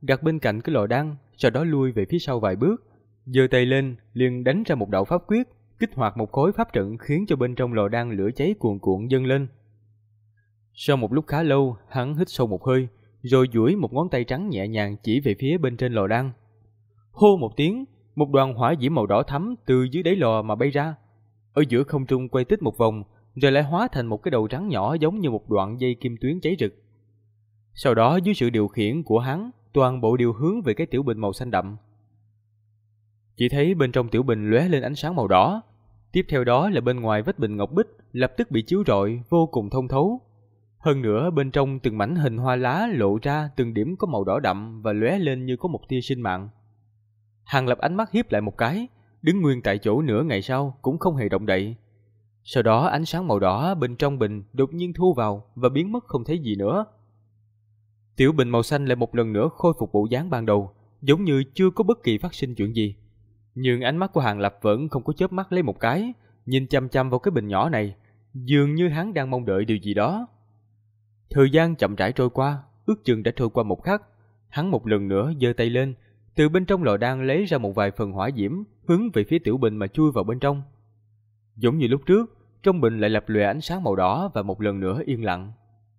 đặt bên cạnh cái lò đan, sau đó lui về phía sau vài bước, giơ tay lên, liền đánh ra một đạo pháp quyết, kích hoạt một khối pháp trận khiến cho bên trong lò đan lửa cháy cuồn cuộn dâng lên. Sau một lúc khá lâu, hắn hít sâu một hơi, rồi duỗi một ngón tay trắng nhẹ nhàng chỉ về phía bên trên lò đan. Hô một tiếng, một đoàn hỏa diễm màu đỏ thắm từ dưới đáy lò mà bay ra, ở giữa không trung quay tích một vòng, rồi lại hóa thành một cái đầu rắn nhỏ giống như một đoạn dây kim tuyến cháy rực. Sau đó dưới sự điều khiển của hắn, toàn bộ đều hướng về cái tiểu bình màu xanh đậm. Chỉ thấy bên trong tiểu bình lóe lên ánh sáng màu đỏ, tiếp theo đó là bên ngoài vách bình ngọc bích lập tức bị chiếu rọi vô cùng thông thấu. Hơn nữa bên trong từng mảnh hình hoa lá lộ ra từng điểm có màu đỏ đậm và lóe lên như có một tia sinh mạng. Hàng Lập ánh mắt hiếp lại một cái, đứng nguyên tại chỗ nửa ngày sau cũng không hề động đậy. Sau đó ánh sáng màu đỏ bên trong bình đột nhiên thu vào và biến mất không thấy gì nữa. Tiểu bình màu xanh lại một lần nữa khôi phục bộ dáng ban đầu, giống như chưa có bất kỳ phát sinh chuyện gì. Nhưng ánh mắt của Hàng Lập vẫn không có chớp mắt lấy một cái, nhìn chăm chăm vào cái bình nhỏ này, dường như hắn đang mong đợi điều gì đó. Thời gian chậm rãi trôi qua, ước chừng đã trôi qua một khắc, hắn một lần nữa giơ tay lên, từ bên trong lò đan lấy ra một vài phần hỏa diễm, hướng về phía tiểu bình mà chui vào bên trong. Giống như lúc trước, trong bình lại lập lòe ánh sáng màu đỏ và một lần nữa yên lặng.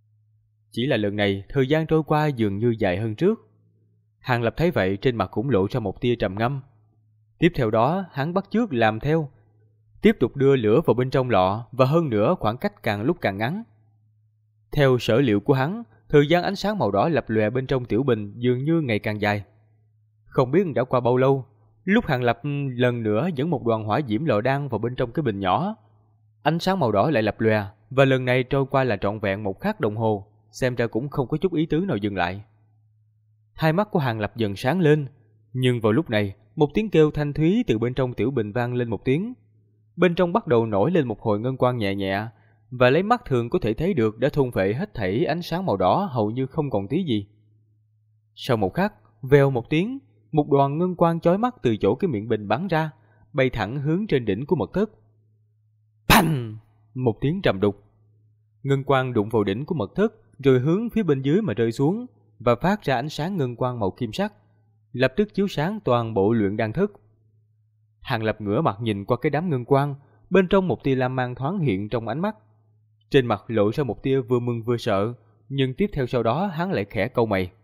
Chỉ là lần này, thời gian trôi qua dường như dài hơn trước. Hàng Lập thấy vậy trên mặt cũng lộ ra một tia trầm ngâm. Tiếp theo đó, hắn bắt chước làm theo, tiếp tục đưa lửa vào bên trong lọ và hơn nữa khoảng cách càng lúc càng ngắn. Theo sở liệu của hắn, thời gian ánh sáng màu đỏ lập lòe bên trong tiểu bình dường như ngày càng dài. Không biết đã qua bao lâu, lúc Hàng Lập lần nữa dẫn một đoàn hỏa diễm lò đan vào bên trong cái bình nhỏ, ánh sáng màu đỏ lại lập lòe và lần này trôi qua là trọn vẹn một khắc đồng hồ, xem ra cũng không có chút ý tứ nào dừng lại. Hai mắt của Hàng Lập dần sáng lên, nhưng vào lúc này, một tiếng kêu thanh thúy từ bên trong tiểu bình vang lên một tiếng. Bên trong bắt đầu nổi lên một hồi ngân quang nhẹ nhẹ, và lấy mắt thường có thể thấy được đã thôn phệ hết thảy ánh sáng màu đỏ hầu như không còn tí gì. Sau một khắc, vèo một tiếng, một đoàn ngân quang chói mắt từ chỗ cái miệng bình bắn ra, bay thẳng hướng trên đỉnh của mật thất. Phanh! Một tiếng trầm đục. Ngân quang đụng vào đỉnh của mật thất, rồi hướng phía bên dưới mà rơi xuống, và phát ra ánh sáng ngân quang màu kim sắc, lập tức chiếu sáng toàn bộ luyện đan thất. Hàng Lập ngửa mặt nhìn qua cái đám ngân quang, bên trong một tia lam mang thoáng hiện trong ánh mắt. Trên mặt lộ ra một tia vừa mừng vừa sợ, nhưng tiếp theo sau đó hắn lại khẽ cau mày.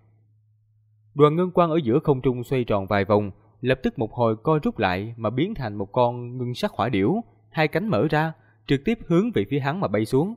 Đoàn ngân quang ở giữa không trung xoay tròn vài vòng, lập tức một hồi co rút lại mà biến thành một con ngân sắc hỏa điểu, hai cánh mở ra, trực tiếp hướng về phía hắn mà bay xuống.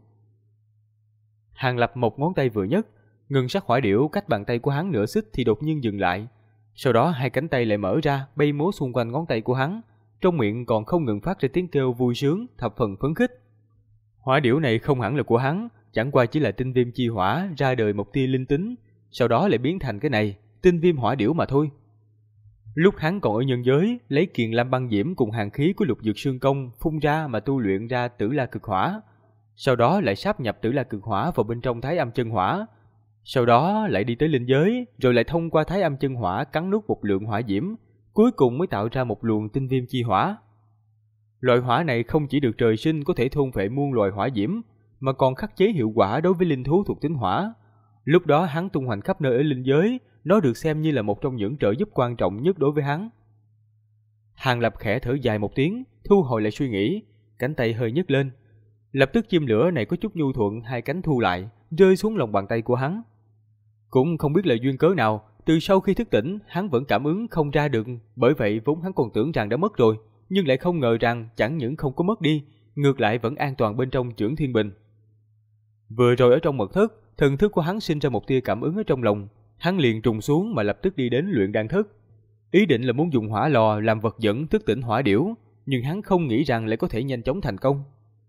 Hàng Lập một ngón tay vừa nhấc, ngân sắc hỏa điểu cách bàn tay của hắn nửa xích thì đột nhiên dừng lại. Sau đó hai cánh tay lại mở ra, bay múa xung quanh ngón tay của hắn, trong miệng còn không ngừng phát ra tiếng kêu vui sướng, thập phần phấn khích. Hỏa điểu này không hẳn là của hắn, chẳng qua chỉ là tinh viêm chi hỏa ra đời một tia linh tính, sau đó lại biến thành cái này, tinh viêm hỏa điểu mà thôi. Lúc hắn còn ở nhân giới, lấy kiền lam băng diễm cùng hàn khí của lục dược xương công phun ra mà tu luyện ra tử la cực hỏa, sau đó lại sáp nhập tử la cực hỏa vào bên trong thái âm chân hỏa, sau đó lại đi tới linh giới, rồi lại thông qua thái âm chân hỏa cắn nuốt một lượng hỏa diễm, cuối cùng mới tạo ra một luồng tinh viêm chi hỏa. Loại hỏa này không chỉ được trời sinh có thể thôn phệ muôn loài hỏa diễm, mà còn khắc chế hiệu quả đối với linh thú thuộc tính hỏa. Lúc đó hắn tung hoành khắp nơi ở linh giới, nó được xem như là một trong những trợ giúp quan trọng nhất đối với hắn. Hàng Lập khẽ thở dài một tiếng, thu hồi lại suy nghĩ, cánh tay hơi nhấc lên. Lập tức chim lửa này có chút nhu thuận, hai cánh thu lại, rơi xuống lòng bàn tay của hắn. Cũng không biết là duyên cớ nào, từ sau khi thức tỉnh, hắn vẫn cảm ứng không ra được, bởi vậy vốn hắn còn tưởng rằng đã mất rồi, nhưng lại không ngờ rằng chẳng những không có mất đi, ngược lại vẫn an toàn bên trong chưởng thiên bình. Vừa rồi ở trong mật thất, thần thức của hắn sinh ra một tia cảm ứng ở trong lòng, hắn liền trùng xuống mà lập tức đi đến luyện đan thất. Ý định là muốn dùng hỏa lò làm vật dẫn thức tỉnh hỏa điểu, nhưng hắn không nghĩ rằng lại có thể nhanh chóng thành công.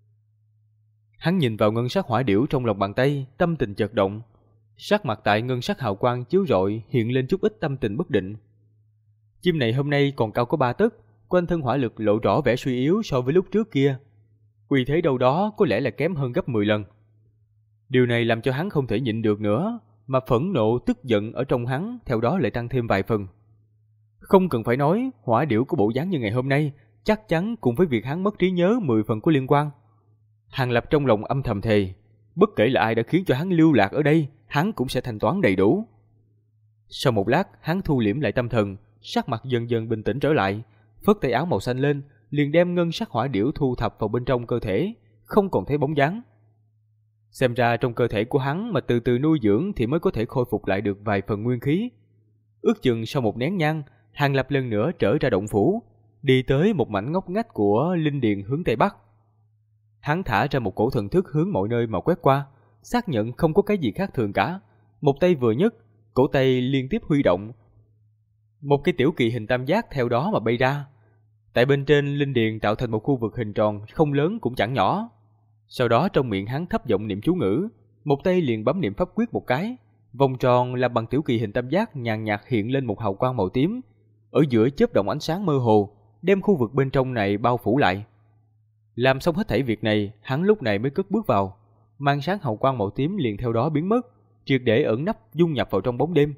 Hắn nhìn vào ngân sắc hỏa điểu trong lòng bàn tay, tâm tình chợt động. Sắc mặt tại ngân sắc hào quang chiếu rọi hiện lên chút ít tâm tình bất định. Chim này hôm nay còn cao có 3 tấc, quanh thân hỏa lực lộ rõ vẻ suy yếu so với lúc trước kia. Uy thế đâu đó có lẽ là kém hơn gấp 10 lần. Điều này làm cho hắn không thể nhịn được nữa, mà phẫn nộ tức giận ở trong hắn theo đó lại tăng thêm vài phần. Không cần phải nói, hỏa điểu của bộ dáng như ngày hôm nay chắc chắn cùng với việc hắn mất trí nhớ 10 phần có liên quan. Hàng Lập trong lòng âm thầm thề, bất kể là ai đã khiến cho hắn lưu lạc ở đây, hắn cũng sẽ thanh toán đầy đủ. Sau một lát, hắn thu liễm lại tâm thần, sắc mặt dần dần bình tĩnh trở lại, phất tay áo màu xanh lên, liền đem ngân sắc hỏa điểu thu thập vào bên trong cơ thể, không còn thấy bóng dáng. Xem ra trong cơ thể của hắn mà từ từ nuôi dưỡng thì mới có thể khôi phục lại được vài phần nguyên khí. Ước chừng sau một nén nhang, Hàng Lập lần nữa trở ra động phủ, đi tới một mảnh ngóc ngách của linh điền hướng tây bắc. Hắn thả ra một cổ thần thức hướng mọi nơi mà quét qua, xác nhận không có cái gì khác thường cả. Một tay vừa nhấc, cổ tay liên tiếp huy động, một cái tiểu kỳ hình tam giác theo đó mà bay ra. Tại bên trên linh điền tạo thành một khu vực hình tròn không lớn cũng chẳng nhỏ. Sau đó trong miệng hắn thấp giọng niệm chú ngữ, một tay liền bấm niệm pháp quyết một cái, vòng tròn là bằng tiểu kỳ hình tam giác nhàn nhạt hiện lên một hào quang màu tím, ở giữa chớp động ánh sáng mơ hồ, đem khu vực bên trong này bao phủ lại. Làm xong hết thảy việc này, hắn lúc này mới cất bước vào, màn sáng hào quang màu tím liền theo đó biến mất, triệt để ẩn nấp dung nhập vào trong bóng đêm.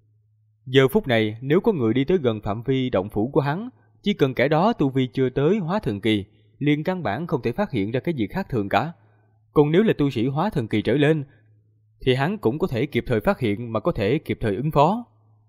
Giờ phút này, nếu có người đi tới gần phạm vi động phủ của hắn, chỉ cần kẻ đó tu vi chưa tới hóa thần kỳ, liền căn bản không thể phát hiện ra cái gì khác thường cả. Còn nếu là tu sĩ hóa thần kỳ trở lên, thì hắn cũng có thể kịp thời phát hiện mà có thể kịp thời ứng phó.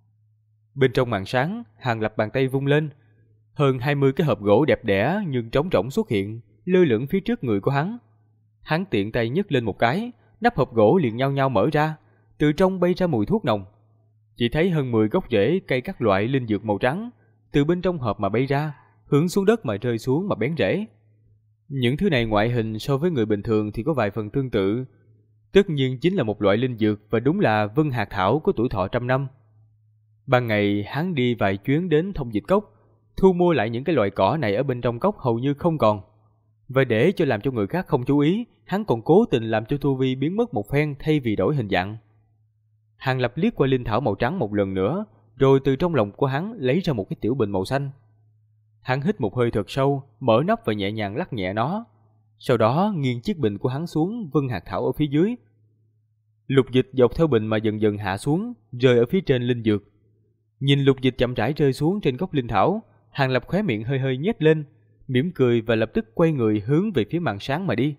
Bên trong màn sáng, Hàng Lập bàn tay vung lên, hơn 20 cái hộp gỗ đẹp đẽ nhưng trống rỗng xuất hiện, lơ lửng phía trước người của hắn. Hắn tiện tay nhấc lên một cái, nắp hộp gỗ liền nhao nhao mở ra, từ trong bay ra mùi thuốc nồng. Chỉ thấy hơn 10 gốc rễ cây các loại linh dược màu trắng từ bên trong hộp mà bay ra, hướng xuống đất mà rơi xuống mà bén rễ. Những thứ này ngoại hình so với người bình thường thì có vài phần tương tự, tất nhiên chính là một loại linh dược và đúng là vân hạt thảo có tuổi thọ trăm năm. Ban ngày hắn đi vài chuyến đến Thông Dịch Cốc, thu mua lại những cái loại cỏ này ở bên trong cốc hầu như không còn. Và để cho làm cho người khác không chú ý, hắn còn cố tình làm cho tu vi biến mất một phen thay vì đổi hình dạng. Hàng Lập liếc qua linh thảo màu trắng một lần nữa, rồi từ trong lòng của hắn lấy ra một cái tiểu bình màu xanh. Hắn hít một hơi thật sâu, mở nắp và nhẹ nhàng lắc nhẹ nó. Sau đó nghiêng chiếc bình của hắn xuống vân hạt thảo ở phía dưới. Lục dịch dọc theo bình mà dần dần hạ xuống, rơi ở phía trên linh dược. Nhìn lục dịch chậm rãi rơi xuống trên gốc linh thảo, Hàng Lập khóe miệng hơi hơi nhếch lên, mỉm cười và lập tức quay người hướng về phía màn sáng mà đi.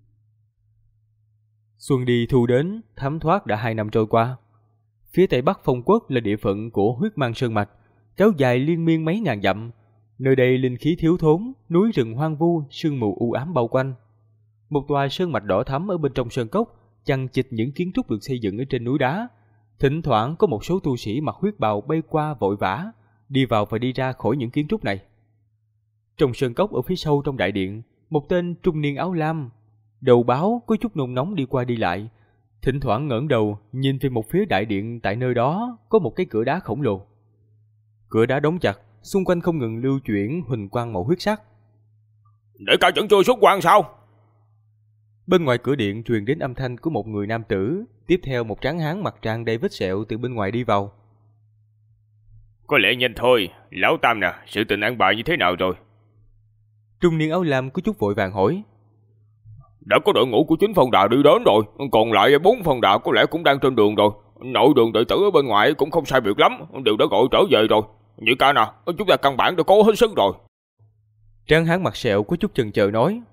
Xuân đi thu đến, thấm thoát đã 2 năm trôi qua. Phía tây bắc Phong Quốc là địa phận của huyết mang sơn mạch, kéo dài liên miên mấy ngàn dặm. Nơi đây linh khí thiếu thốn, núi rừng hoang vu, sương mù u ám bao quanh. Một tòa sơn mạch đỏ thắm ở bên trong sơn cốc, chằng chịt những kiến trúc được xây dựng ở trên núi đá. Thỉnh thoảng có một số tu sĩ mặc huyết bào bay qua vội vã, đi vào và đi ra khỏi những kiến trúc này. Trong sơn cốc ở phía sâu trong đại điện, một tên trung niên áo lam, đầu báo có chút nôn nóng đi qua đi lại, thỉnh thoảng ngẩng đầu nhìn về một phía đại điện. Tại nơi đó có một cái cửa đá khổng lồ. Cửa đá đóng chặt, xung quanh không ngừng lưu chuyển huỳnh quang màu huyết sắc. Để cả vẫn chưa xuất quan sao? Bên ngoài cửa điện truyền đến âm thanh của một người nam tử, tiếp theo một tráng hán mặt tràn đầy vết sẹo từ bên ngoài đi vào. Có lẽ nhanh thôi, lão Tam nè, sự tình an bài như thế nào rồi? Trung niên áo lam có chút vội vàng hỏi. Đã có đội ngũ của 9 phân đà đi đến rồi, còn lại 4 phân đà có lẽ cũng đang trên đường rồi. Nội đường đệ tử ở bên ngoài cũng không sai biệt lắm, đều đã gọi trở về rồi. Nhị ca nè, chúng ta căn bản đã cố hết sức rồi. Tráng hán mặt sẹo có chút chần chờ nói.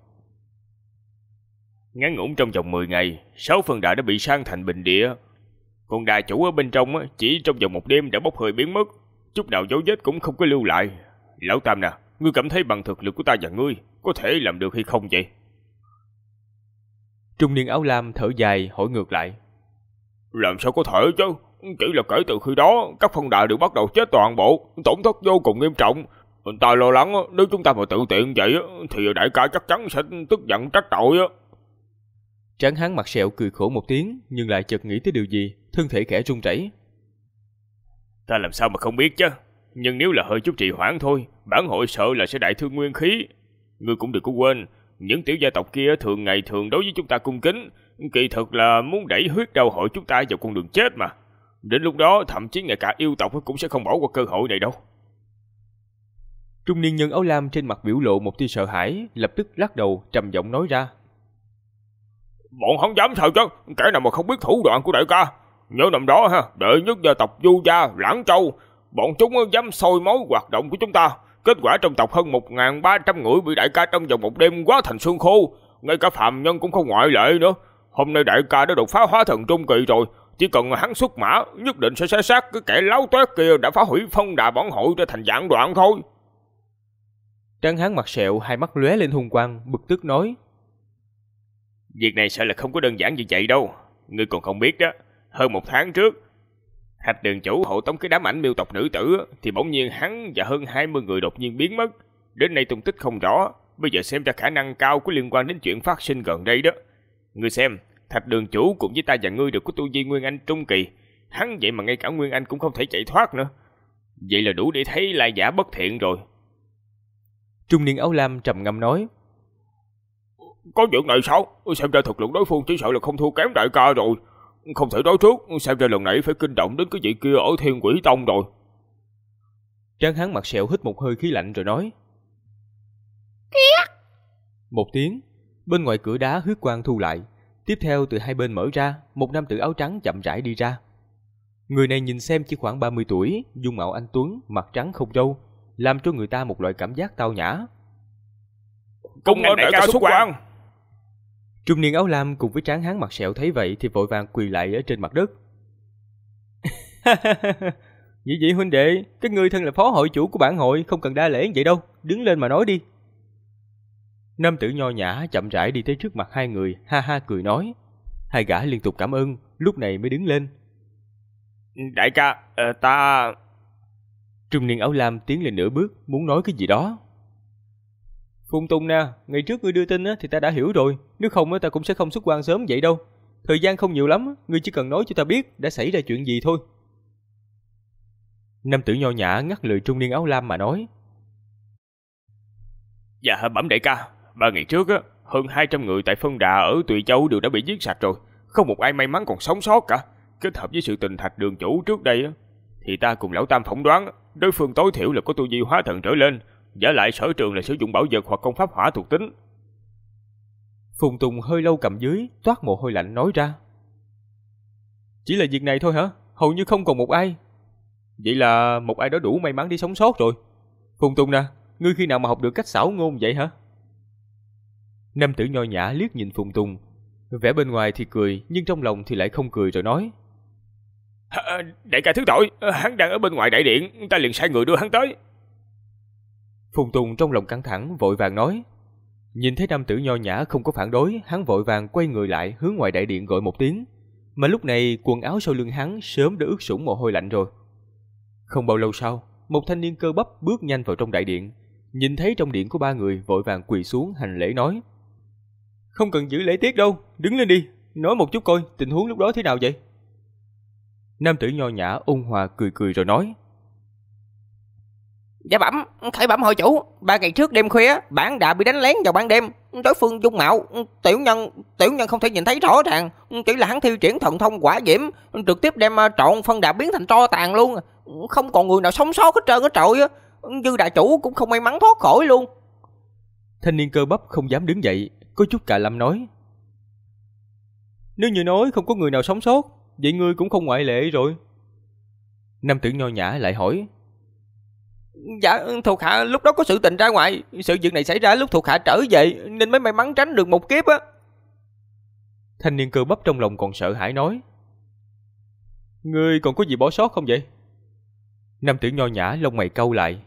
Ngắn ngủn trong vòng 10 ngày, 6 phân đà đã bị san thành bình địa. Còn đà chủ ở bên trong chỉ trong vòng một đêm đã bốc hơi biến mất, chút nào dấu vết cũng không có lưu lại. Lão Tam nè, ngươi cảm thấy bằng thực lực của ta và ngươi có thể làm được hay không vậy? Trung niên áo lam thở dài hỏi ngược lại. Làm sao có thể chứ? Chỉ là kể từ khi đó, các phân đà đều bắt đầu chết toàn bộ, tổn thất vô cùng nghiêm trọng. Ta lo lắng nếu chúng ta mà tự tiện vậy thì đại ca chắc chắn sẽ tức giận trách tội. Tráng hán mặt sẹo cười khổ một tiếng, nhưng lại chợt nghĩ tới điều gì, thân thể khẽ run rẩy. Ta làm sao mà không biết chứ, nhưng nếu là hơi chút trì hoãn thôi, bản hội sợ là sẽ đại thương nguyên khí. Ngươi cũng đừng có quên, những tiểu gia tộc kia thường ngày thường đối với chúng ta cung kính, kỳ thực là muốn đẩy huyết đao hội chúng ta vào con đường chết mà. Đến lúc đó thậm chí ngay cả yêu tộc cũng sẽ không bỏ qua cơ hội này đâu. Trung niên nhân áo lam trên mặt biểu lộ một tia sợ hãi, lập tức lắc đầu trầm giọng nói ra. Bọn không dám sao chứ, kẻ nào mà không biết thủ đoạn của đại ca. Nhớ năm đó ha, đệ nhất gia tộc Du Gia, Lãng Châu, bọn chúng dám soi mối hoạt động của chúng ta. Kết quả trong tộc hơn 1.300 người bị đại ca trong vòng một đêm hóa thành xương khô, ngay cả phàm nhân cũng không ngoại lệ nữa. Hôm nay đại ca đã đột phá hóa thần trung kỳ rồi, chỉ cần hắn xuất mã, nhất định sẽ xé xác cái kẻ láo toét kia đã phá hủy phong đà bọn hội ra thành vạn đoạn thôi. Tráng hán mặt sẹo hai mắt lóe lên hung quang, bực tức nói: Việc này sợ là không có đơn giản như vậy đâu. Ngươi còn không biết đó, hơn 1 tháng trước, Thạch đường chủ hộ tống cái đám ảnh miêu tộc nữ tử thì bỗng nhiên hắn và hơn 20 người đột nhiên biến mất. Đến nay tung tích không rõ, bây giờ xem ra khả năng cao có liên quan đến chuyện phát sinh gần đây đó. Ngươi xem, Thạch đường chủ cùng với ta và ngươi đều có tu vi Nguyên Anh trung kỳ, hắn vậy mà ngay cả Nguyên Anh cũng không thể chạy thoát nữa. Vậy là đủ để thấy lai giả bất thiện rồi. Trung niên áo lam trầm ngâm nói: Có chuyện này sao? Xem ra thực lực đối phương chỉ sợ là không thua kém đại ca rồi. Không thể nói trước, xem ra lần này phải kinh động đến cái vị kia ở Thiên Quỷ Tông rồi. Tráng hán mặt sẹo hít một hơi khí lạnh rồi nói: Kìa! Một tiếng, bên ngoài cửa đá huyết quang thu lại. Tiếp theo từ hai bên mở ra, một nam tử áo trắng chậm rãi đi ra. Người này nhìn xem chỉ khoảng 30 tuổi, dung mạo anh tuấn, mặt trắng không râu, làm cho người ta một loại cảm giác tao nhã. Cung nghênh đại ca xuất quan. Trung niên áo lam cùng với tráng hán mặt sẹo thấy vậy thì vội vàng quỳ lại ở trên mặt đất. Nhị vị huynh đệ, các ngươi thân là phó hội chủ của bản hội, không cần đa lễ vậy đâu, đứng lên mà nói đi. Nam tử nho nhã chậm rãi đi tới trước mặt hai người, ha ha cười nói. Hai gã liên tục cảm ơn, lúc này mới đứng lên. Đại ca, ta... Trung niên áo lam tiến lên nửa bước, muốn nói cái gì đó. Phùng Tùng nè, ngày trước ngươi đưa tin thì ta đã hiểu rồi, nếu không ta cũng sẽ không xuất quan sớm vậy đâu. Thời gian không nhiều lắm, ngươi chỉ cần nói cho ta biết đã xảy ra chuyện gì thôi. Nam tử nho nhã ngắt lời trung niên áo lam mà nói. Dạ bẩm đại ca, 3 ngày trước hơn 200 người tại Phân Đà ở Tùy Châu đều đã bị giết sạch rồi, không một ai may mắn còn sống sót cả. Kết hợp với sự tình Thạch đường chủ trước đây thì ta cùng lão Tam phỏng đoán đối phương tối thiểu là có tu vi hóa thần trở lên, giả lại sở trường là sử dụng bảo vật hoặc công pháp hỏa thuộc tính. Phùng Tùng hơi lâu cầm dưới, toát mồ hôi lạnh nói ra. Chỉ là việc này thôi hả? Hầu như không còn một ai. Vậy là một ai đó đủ may mắn đi sống sót rồi. Phùng Tùng nè, ngươi khi nào mà học được cách xảo ngôn vậy hả? Nam tử nho nhã liếc nhìn Phùng Tùng, vẻ bên ngoài thì cười nhưng trong lòng thì lại không cười rồi nói. Đại ca thứ tội, hắn đang ở bên ngoài đại điện, ta liền sai người đưa hắn tới. Phùng Tùng trong lòng căng thẳng vội vàng nói. Nhìn thấy nam tử nho nhã không có phản đối, hắn vội vàng quay người lại hướng ngoài đại điện gọi một tiếng. Mà lúc này quần áo sau lưng hắn sớm đã ướt sũng mồ hôi lạnh rồi. Không bao lâu sau, một thanh niên cơ bắp bước nhanh vào trong đại điện. Nhìn thấy trong điện có 3 người vội vàng quỳ xuống hành lễ nói. Không cần giữ lễ tiết đâu, đứng lên đi, nói một chút coi tình huống lúc đó thế nào vậy. Nam tử nho nhã ôn hòa cười cười rồi nói. Dạ bẩm, khởi bẩm hội chủ, 3 ngày trước đêm khuya, bản đà bị đánh lén vào ban đêm. Đối phương dung mạo, tiểu nhân không thể nhìn thấy rõ ràng, chỉ là hắn thi triển thần thông hỏa diễm, trực tiếp đem trọn phân đà biến thành tro tàn luôn, không còn người nào sống sót hết trơn hết trọi á, Dư đại chủ cũng không may mắn thoát khỏi luôn. Thanh niên cơ bắp không dám đứng dậy, có chút cà lâm nói. Nếu như nói không có người nào sống sót, vậy ngươi cũng không ngoại lệ rồi. Nam tử nho nhã lại hỏi. Dạ, thuộc hạ lúc đó có sự tình ra ngoài, sự việc này xảy ra lúc thuộc hạ trở về nên mới may mắn tránh được một kiếp á. Thanh niên cơ bắp trong lòng còn sợ hãi nói. Ngươi còn có gì bỏ sót không vậy? Nam tử nho nhã lông mày cau lại.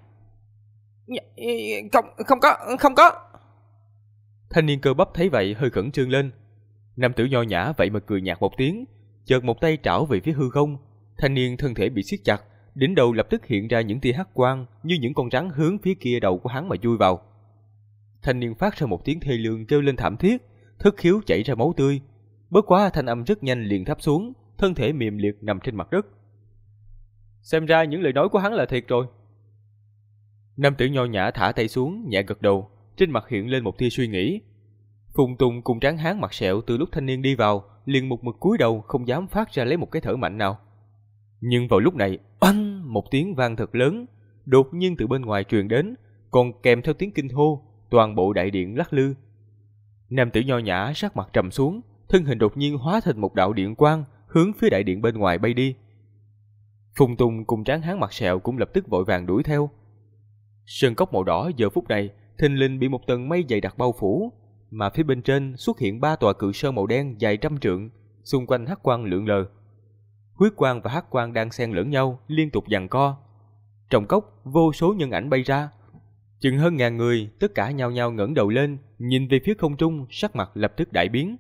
Không có. Thanh niên cơ bắp thấy vậy hơi khẩn trương lên. Nam tử nho nhã vậy mà cười nhạt một tiếng, chợt một tay trảo về phía hư không. Thanh niên thân thể bị siết chặt, đỉnh đầu lập tức hiện ra những tia hắc quang như những con rắn hướng phía kia đầu của hắn mà chui vào. Thanh niên phát ra một tiếng thê lương kêu lên thảm thiết, thất khiếu chảy ra máu tươi. Bất quá thanh âm rất nhanh liền thấp xuống, thân thể mềm liệt nằm trên mặt đất. Xem ra những lời nói của hắn là thiệt rồi. Nam tử nho nhã thả tay xuống, nhẹ gật đầu, trên mặt hiện lên một tia suy nghĩ. Phùng Tùng cùng tráng hán mặt sẹo từ lúc thanh niên đi vào liền một mực cúi đầu không dám phát ra lấy một cái thở mạnh nào. Nhưng vào lúc này, oanh, một tiếng vang thật lớn, đột nhiên từ bên ngoài truyền đến, còn kèm theo tiếng kinh hô, toàn bộ đại điện lắc lư. Nam tử nho nhã sắc mặt trầm xuống, thân hình đột nhiên hóa thành một đạo điện quang, hướng phía đại điện bên ngoài bay đi. Phùng Tùng cùng tráng hán mặt sẹo cũng lập tức vội vàng đuổi theo. Sơn cốc màu đỏ giờ phút này thình lình bị một tầng mây dày đặc bao phủ, mà phía bên trên xuất hiện 3 tòa cự sơn màu đen dài trăm trượng, xung quanh hắc quang lượn lờ. huyết quang và hắc quang đang xen lẫn nhau, liên tục giằng co. Trong cốc, vô số nhân ảnh bay ra. Chừng hơn 1000 người, tất cả nhao nhao ngẩng đầu lên, nhìn về phía không trung, sắc mặt lập tức đại biến.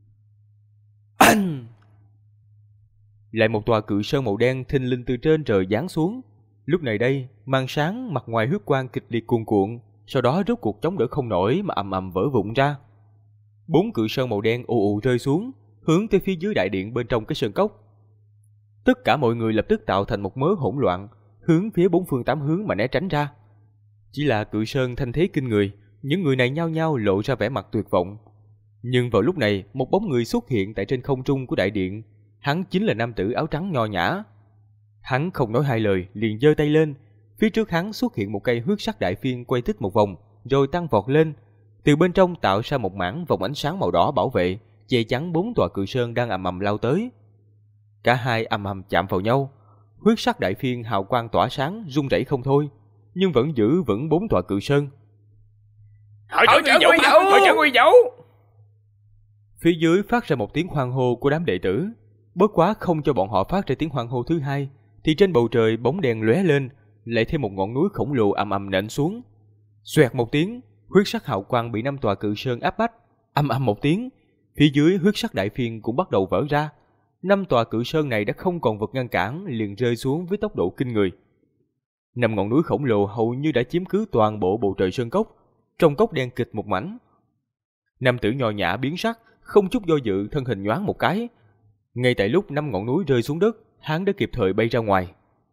Anh! Lại một tòa cự sơn màu đen thình lình từ trên trời giáng xuống. Lúc này đây, màn sáng mặt ngoài huyết quang kịch liệt cuồn cuộn, sau đó rốt cuộc chống đỡ không nổi mà ầm ầm vỡ vụn ra. 4 cự sơn màu đen ù ù rơi xuống, hướng tới phía dưới đại điện bên trong cái sơn cốc. Tất cả mọi người lập tức tạo thành một mớ hỗn loạn, hướng phía 4 phương 8 hướng mà né tránh ra. Chỉ là cự sơn thanh thế kinh người, những người này nhao nhao lộ ra vẻ mặt tuyệt vọng. Nhưng vào lúc này, một bóng người xuất hiện tại trên không trung của đại điện. Hắn chính là nam tử áo trắng nho nhã. Hắn không nói hai lời, liền giơ tay lên. Phía trước hắn xuất hiện một cây huyết sắc đại phiên quay tích một vòng, rồi tăng vọt lên. Từ bên trong tạo ra một mảng vòng ánh sáng màu đỏ bảo vệ, che chắn 4 tòa cự sơn đang ầm ầm lao tới. Cả hai ầm ầm chạm vào nhau. Huyết sắc đại phiên hào quang tỏa sáng, rung rẩy không thôi, nhưng vẫn giữ vững 4 tòa cự sơn. Hội trưởng Nguy Dẫu! Phía dưới phát ra một tiếng hoan hô của đám đệ tử. Bất quá không cho bọn họ phát ra tiếng hoan hô thứ hai, thì trên bầu trời bóng đèn lóe lên, lại thêm một ngọn núi khổng lồ ầm ầm nện xuống. Xoẹt một tiếng, huyết sắc hào quang bị 5 tòa cự sơn áp bách. Ầm ầm một tiếng, phía dưới huyết sắc đại phiên cũng bắt đầu vỡ ra. 5 tòa cự sơn này đã không còn vật ngăn cản, liền rơi xuống với tốc độ kinh người. 5 ngọn núi khổng lồ hầu như đã chiếm cứ toàn bộ bầu trời sơn cốc. Trong cốc đen kịt một mảnh. Nam tử nho nhã biến sắc, không chút do dự, thân hình nhoáng một cái. Ngay tại lúc 5 ngọn núi rơi xuống đất, hắn đã kịp thời bay ra ngoài.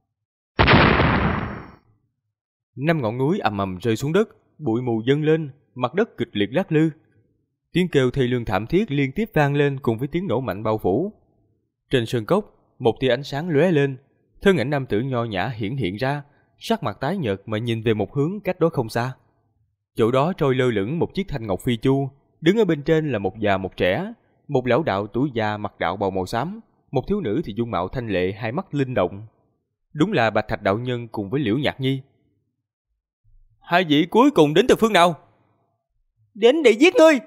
5 ngọn núi ầm ầm rơi xuống đất, bụi mù dâng lên, mặt đất kịch liệt lắc lư. Tiếng kêu thê lương thảm thiết liên tiếp vang lên cùng với tiếng nổ mạnh bao phủ. Trên sơn cốc, một tia ánh sáng lóe lên, thân ảnh nam tử nho nhã hiển hiện ra, sắc mặt tái nhợt mà nhìn về một hướng cách đó không xa. Chỗ đó trôi lơ lửng một chiếc thanh ngọc phi chu, đứng ở bên trên là một già một trẻ, một lão đạo tuổi già mặc đạo bào màu xám, một thiếu nữ thì dung mạo thanh lệ, hai mắt linh động. Đúng là Bạch Thạch đạo nhân cùng với Liễu Nhạc Nhi. Hai vị cuối cùng đến từ phương nào? Đến để giết ngươi.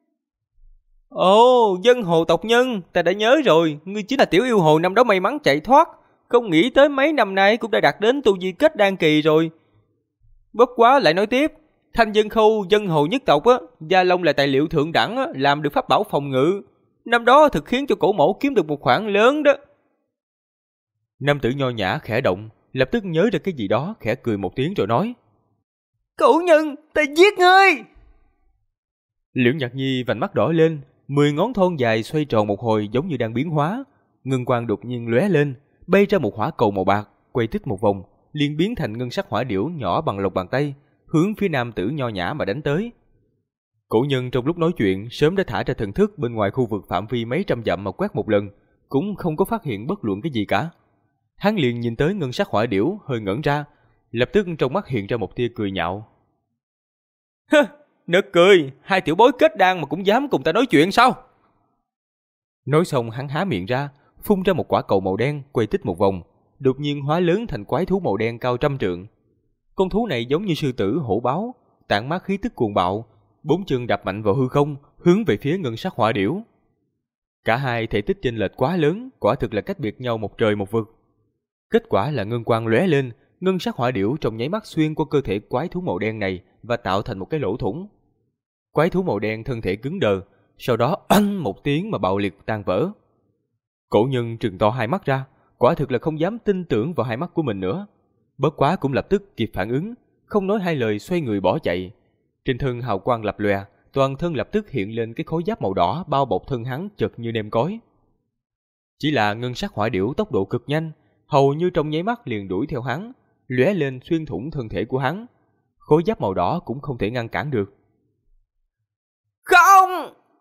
Ồ, dân hồ tộc nhân, ta đã nhớ rồi, ngươi chính là tiểu yêu hồ năm đó may mắn chạy thoát, không nghĩ tới mấy năm nay cũng đã đạt đến tu vi kết đan kỳ rồi. Bất quá lại nói tiếp, Thanh Dân Khâu dân hồ nhất tộc á, da lông là tài liệu thượng đẳng á, làm được pháp bảo phòng ngự. Năm đó thực khiến cho cổ mẫu kiếm được một khoản lớn đó. Nam tử nho nhã khẽ động, lập tức nhớ ra cái gì đó, khẽ cười một tiếng rồi nói: Cửu nhân, ta giết ngươi! Liễu Nhạc Nhi vành mắt đỏ lên, 10 ngón thon dài xoay tròn một hồi giống như đang biến hóa. Ngân quang đột nhiên lóe lên, bay ra một hỏa cầu màu bạc, quay tích một vòng, liền biến thành ngân sắc hỏa điểu nhỏ bằng lòng bàn tay, hướng phía nam tử nho nhã mà đánh tới. Cổ nhân trong lúc nói chuyện sớm đã thả ra thần thức bên ngoài khu vực phạm vi mấy trăm dặm mà quét một lần, cũng không có phát hiện bất luận cái gì cả. Hắn liền nhìn tới ngân sắc hỏa điểu, hơi ngẩn ra, lập tức trong mắt hiện ra một tia cười nhạo. Hơ, nực cười, hai tiểu bối kết đan mà cũng dám cùng ta nói chuyện sao? Nói xong hắn há miệng ra, phun ra một quả cầu màu đen, quay tích một vòng, đột nhiên hóa lớn thành quái thú màu đen cao 100 trượng. Con thú này giống như sư tử hổ báo, tản mát khí tức cuồng bạo, 4 chân đạp mạnh vào hư không, hướng về phía ngân sắc hỏa điểu. Cả hai thể tích chênh lệch quá lớn, quả thực là cách biệt nhau một trời một vực. Kết quả là ngân quang lóe lên, ngân sắc hỏa điểu trong nháy mắt xuyên qua cơ thể quái thú màu đen này và tạo thành một cái lỗ thủng. Quái thú màu đen thân thể cứng đờ, sau đó oanh một tiếng mà bạo liệt tan vỡ. Cổ nhân trừng to hai mắt ra, quả thực là không dám tin tưởng vào hai mắt của mình nữa. Bất quá cũng lập tức kịp phản ứng, không nói hai lời xoay người bỏ chạy. Trên thân hào quang lập lòe, toàn thân lập tức hiện lên cái khối giáp màu đỏ bao bọc thân hắn chật như nêm cối. Chỉ là ngân sắc hỏa điểu tốc độ cực nhanh, hầu như trong nháy mắt liền đuổi theo hắn, lóe lên xuyên thủng thân thể của hắn. Khối giáp màu đỏ cũng không thể ngăn cản được. Không!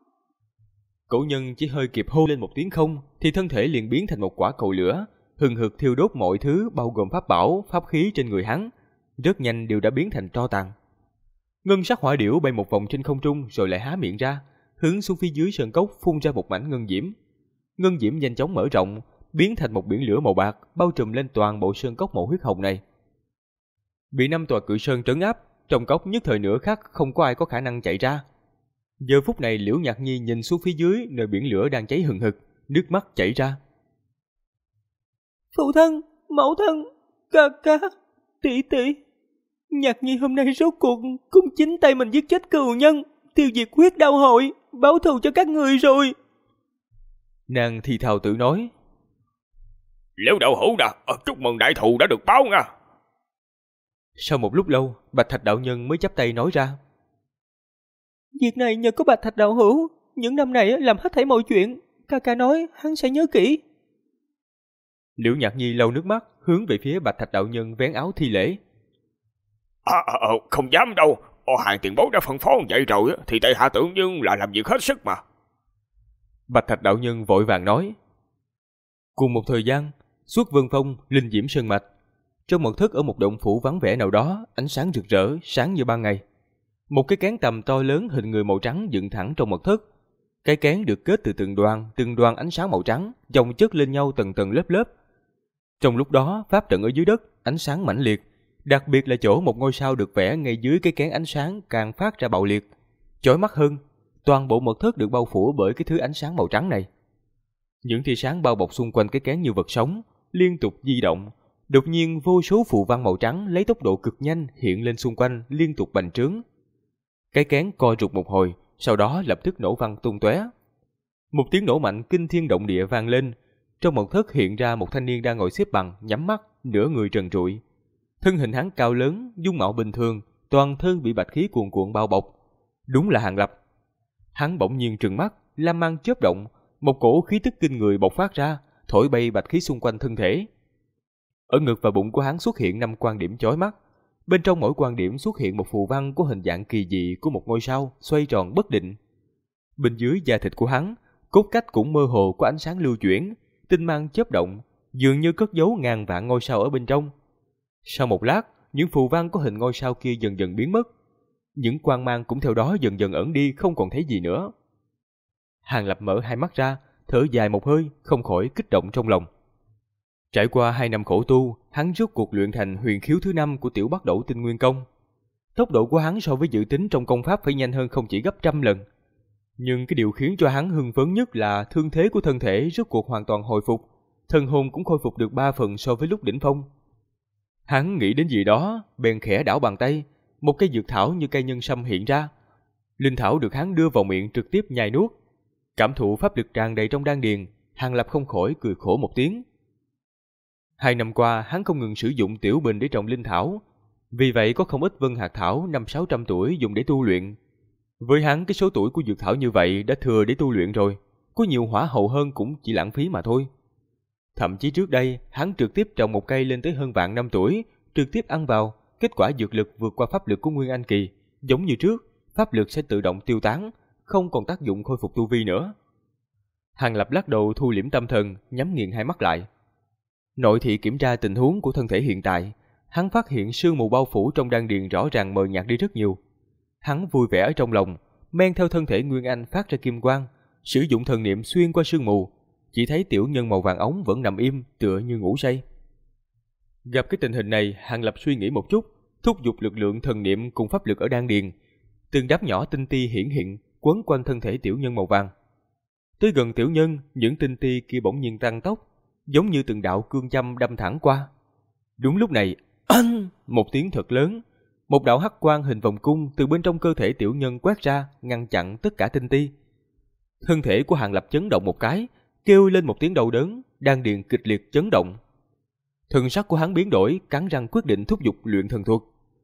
Cổ nhân chỉ hơi kịp hô lên một tiếng không, thì thân thể liền biến thành một quả cầu lửa, hừng hực thiêu đốt mọi thứ bao gồm pháp bảo, pháp khí trên người hắn, rất nhanh đều đã biến thành tro tàn. Ngân sắc hỏa điểu bay một vòng trên không trung rồi lại há miệng ra, hướng xuống phía dưới sơn cốc phun ra một mảnh ngân diễm. Ngân diễm nhanh chóng mở rộng, biến thành một biển lửa màu bạc bao trùm lên toàn bộ sơn cốc màu huyết hồng này. Bị 5 tòa cự sơn trấn áp, trong cốc nhất thời nửa khắc không có ai có khả năng chạy ra. Giờ phút này Liễu Nhạc Nhi nhìn xuống phía dưới nơi biển lửa đang cháy hừng hực, nước mắt chảy ra. Phụ thân, mẫu thân, ca ca, tỷ tỷ. Nhạc Nhi hôm nay rốt cuộc cũng chính tay mình giết chết cừu nhân, tiêu diệt huyết đao hội, báo thù cho các người rồi. Nàng thì thào tự nói. Liễu đạo hữu nè, chúc mừng đại thù đã được báo nha. Sau một lúc lâu, Bạch Thạch đạo nhân mới chắp tay nói ra. Việc này nhờ có Bạch Thạch đạo hữu, những năm này làm hết thảy mọi chuyện, ca ca nói hắn sẽ nhớ kỹ. Liễu Nhạc Nhi lau nước mắt, hướng về phía Bạch Thạch đạo nhân vén áo thi lễ. Không dám đâu, Hàng tiền bối đã phân phó vậy rồi thì tại hạ tưởng nhưng là làm việc hết sức mà. Bạch Thạch đạo nhân vội vàng nói. Cùng một thời gian, suốt Vân Phong, linh diễm sơn mạch, trong mật thất ở một động phủ vắng vẻ nào đó, ánh sáng rực rỡ, sáng như ban ngày. Một cái kén tầm to lớn hình người màu trắng dựng thẳng trong mật thất. Cái kén được kết từ từng đoàn ánh sáng màu trắng, chồng chất lên nhau tầng tầng lớp lớp. Trong lúc đó, pháp trận ở dưới đất, ánh sáng mãnh liệt, đặc biệt là chỗ một ngôi sao được vẽ ngay dưới cái kén ánh sáng càng phát ra bạo liệt, chói mắt hơn. Toàn bộ mật thất được bao phủ bởi cái thứ ánh sáng màu trắng này. Những tia sáng bao bọc xung quanh cái kén như vật sống, liên tục di động. Đột nhiên vô số phù văn màu trắng lấy tốc độ cực nhanh hiện lên xung quanh, liên tục bành trướng. Cái kén co rụt một hồi, sau đó lập tức nổ văng tung tóe. Một tiếng nổ mạnh kinh thiên động địa vang lên. Trong mật thất hiện ra một thanh niên đang ngồi xếp bằng, nhắm mắt, nửa người trần trụi. Thân hình hắn cao lớn, dung mạo bình thường, toàn thân bị bạch khí cuồn cuộn bao bọc. Đúng là Hàng Lập. Hắn bỗng nhiên trừng mắt, lam mang chớp động, một cổ khí tức kinh người bộc phát ra, thổi bay bạch khí xung quanh thân thể. Ở ngực và bụng của hắn xuất hiện 5 quan điểm chói mắt. Bên trong mỗi quan điểm xuất hiện một phù văn có hình dạng kỳ dị của một ngôi sao xoay tròn bất định. Bên dưới da thịt của hắn, cốt cách cũng mơ hồ có ánh sáng lưu chuyển, tinh mang chớp động, dường như cất giấu ngàn vạn ngôi sao ở bên trong. Sau một lát, những phù văn có hình ngôi sao kia dần dần biến mất. Những quang mang cũng theo đó dần dần ẩn đi, không còn thấy gì nữa. Hàng Lập mở hai mắt ra, thở dài một hơi, không khỏi kích động trong lòng. Trải qua 2 năm khổ tu, hắn rốt cuộc luyện thành huyền khiếu thứ 5 của Tiểu Bắc Đẩu Tinh Nguyên Công. Tốc độ của hắn so với dự tính trong công pháp phải nhanh hơn không chỉ gấp 100 lần. Nhưng cái điều khiến cho hắn hưng phấn nhất là thương thế của thân thể rốt cuộc hoàn toàn hồi phục, thần hồn cũng khôi phục được 3 phần so với lúc đỉnh phong. Hắn nghĩ đến gì đó, bèn khẽ đảo bàn tay, một cây dược thảo như cây nhân sâm hiện ra. Linh thảo được hắn đưa vào miệng trực tiếp nhai nuốt. Cảm thụ pháp lực tràn đầy trong đan điền, Hàng Lập không khỏi cười khổ một tiếng. 2 năm qua, hắn không ngừng sử dụng tiểu bình để trồng linh thảo, vì vậy có không ít vân hạt thảo 500-600 tuổi dùng để tu luyện. Với hắn, cái số tuổi của dược thảo như vậy đã thừa để tu luyện rồi, có nhiều hỏa hậu hơn cũng chỉ lãng phí mà thôi. Thậm chí trước đây, hắn trực tiếp trồng một cây lên tới hơn vạn năm tuổi, trực tiếp ăn vào, kết quả dược lực vượt qua pháp lực của Nguyên Anh kỳ, giống như trước, pháp lực sẽ tự động tiêu tán, không còn tác dụng khôi phục tu vi nữa. Hàng Lập lắc đầu thu liễm tâm thần, nhắm nghiền hai mắt lại. Nội thị kiểm tra tình huống của thân thể hiện tại, hắn phát hiện sương mù bao phủ trong đan điền rõ ràng mờ nhạt đi rất nhiều. Hắn vui vẻ ở trong lòng, men theo thân thể Nguyên Anh phát ra kim quang, sử dụng thần niệm xuyên qua sương mù, chỉ thấy tiểu nhân màu vàng óng vẫn nằm im, tựa như ngủ say. Gặp cái tình hình này, Hàng Lập suy nghĩ một chút, thúc giục lực lượng thần niệm cùng pháp lực ở đan điền, từng đám nhỏ tinh ti hiển hiện quấn quanh thân thể tiểu nhân màu vàng. Tới gần tiểu nhân, những tinh ti kia bỗng nhiên tăng tốc, giống như từng đạo cương châm đâm thẳng qua. Đúng lúc này, một tiếng thật lớn, một đạo hắc quang hình vòng cung từ bên trong cơ thể tiểu nhân quét ra, ngăn chặn tất cả tinh ti. Thân thể của Hàng Lập chấn động một cái, kêu lên một tiếng đau đớn, đan điền kịch liệt chấn động. Thần sắc của hắn biến đổi, cắn răng quyết định thúc giục luyện thần thuật.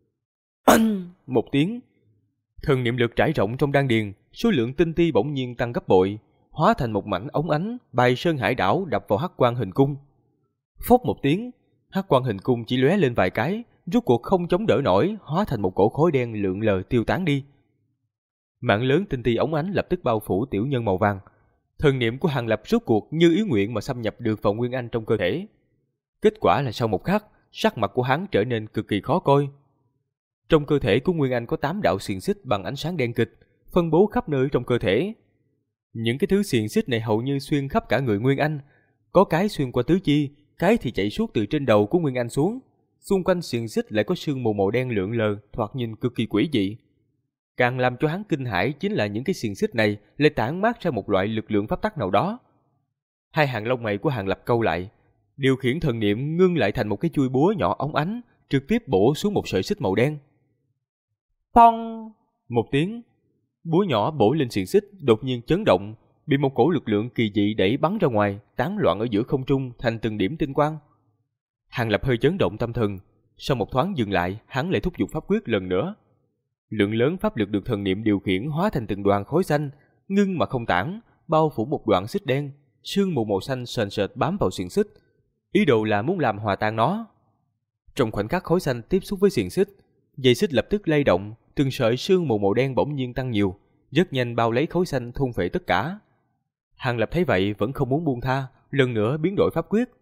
Một tiếng, thần niệm lực trải rộng trong đan điền, số lượng tinh ti bỗng nhiên tăng gấp bội, hóa thành một mảnh ống ánh, bài sơn hải đảo đập vào hắc quang hình cung. Phốc một tiếng, hắc quang hình cung chỉ lóe lên vài cái, rốt cuộc không chống đỡ nổi, hóa thành một cổ khói đen lượn lờ tiêu tán đi. Mạng lớn tinh ti ống ánh lập tức bao phủ tiểu nhân màu vàng. Thần niệm của Hàng Lập rốt cuộc như ý nguyện mà xâm nhập được vào Nguyên Anh trong cơ thể. Kết quả là sau một khắc, sắc mặt của hắn trở nên cực kỳ khó coi. Trong cơ thể của Nguyên Anh có 8 đạo xiềng xích bằng ánh sáng đen kịch, phân bố khắp nơi trong cơ thể. Những cái thứ xiềng xích này hầu như xuyên khắp cả người Nguyên Anh, có cái xuyên qua tứ chi, cái thì chạy suốt từ trên đầu của Nguyên Anh xuống. Xung quanh xiềng xích lại có sương mù màu đen lượn lờ, thoạt nhìn cực kỳ quỷ dị. Càng làm cho hắn kinh hãi chính là những cái xiềng xích này lại tản mát ra một loại lực lượng pháp tắc nào đó. Hai hàng lông mày của Hàng Lập cau lại, Điều khiển thần niệm ngưng lại thành một cái chuôi búa nhỏ óng ánh, trực tiếp bổ xuống một sợi xích màu đen. Pong! Một tiếng, búa nhỏ bổ lên xiềng xích đột nhiên chấn động, bị một cổ lực lượng kỳ dị đẩy bắn ra ngoài, tán loạn ở giữa không trung thành từng điểm tinh quang. Hàng Lập hơi chấn động tâm thần, sau một thoáng dừng lại, hắn lại thúc giục pháp quyết lần nữa. Lượng lớn pháp lực được thần niệm điều khiển hóa thành từng đoàn khói xanh, ngưng mà không tản, bao phủ một đoạn xích đen, sương mù màu xanh sền sệt bám vào xiềng xích, ý đồ là muốn làm hòa tan nó. Trong khoảnh khắc khói xanh tiếp xúc với xiềng xích, dây xích lập tức lay động, từng sợi sương mù màu đen bỗng nhiên tăng nhiều, rất nhanh bao lấy khói xanh thôn phệ tất cả. Hàng Lập thấy vậy vẫn không muốn buông tha, lần nữa biến đổi pháp quyết.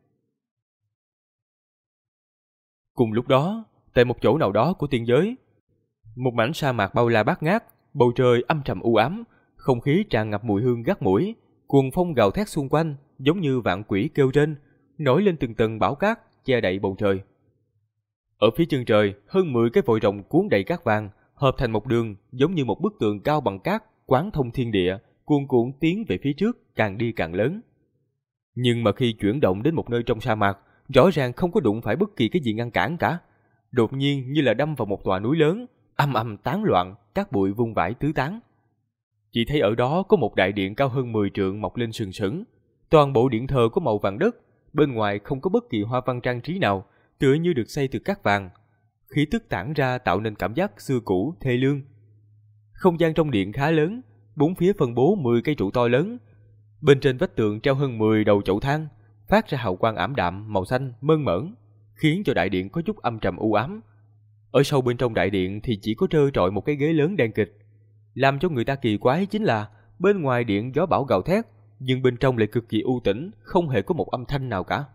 Cùng lúc đó, tại một chỗ nào đó của tiên giới, một mảnh sa mạc bao la bát ngát, bầu trời âm trầm u ám, không khí tràn ngập mùi hương gắt mũi, cuồng phong gào thét xung quanh, giống như vạn quỷ kêu rên, nổi lên từng tầng bão cát che đậy bầu trời. Ở phía chân trời, hơn 10 cái vòi rồng cuốn đầy cát vàng, hợp thành một đường, giống như một bức tường cao bằng cát, quán thông thiên địa, cuồn cuộn tiến về phía trước, càng đi càng lớn. Nhưng mà khi chuyển động đến một nơi trong sa mạc, rõ ràng không có đụng phải bất kỳ cái gì ngăn cản cả. Đột nhiên như là đâm vào một tòa núi lớn, âm ầm tán loạn, cát bụi vung vãi tứ tán. Chỉ thấy ở đó có một đại điện cao hơn 10 trượng mọc lên sừng sững. Toàn bộ điện thờ có màu vàng đất, bên ngoài không có bất kỳ hoa văn trang trí nào, tựa như được xây từ cát vàng. Khí tức tản ra tạo nên cảm giác xưa cũ, thê lương. Không gian trong điện khá lớn, bốn phía phân bố 10 cây trụ to lớn. Bên trên vách tường treo hơn 10 đầu chậu than, phát ra hào quang ảm đạm màu xanh mơn mởn, khiến cho đại điện có chút âm trầm u ám. Ở sâu bên trong đại điện thì chỉ có trơ trọi một cái ghế lớn đen kịch. Làm cho người ta kỳ quái chính là bên ngoài điện gió bão gào thét, nhưng bên trong lại cực kỳ u tĩnh, không hề có một âm thanh nào cả.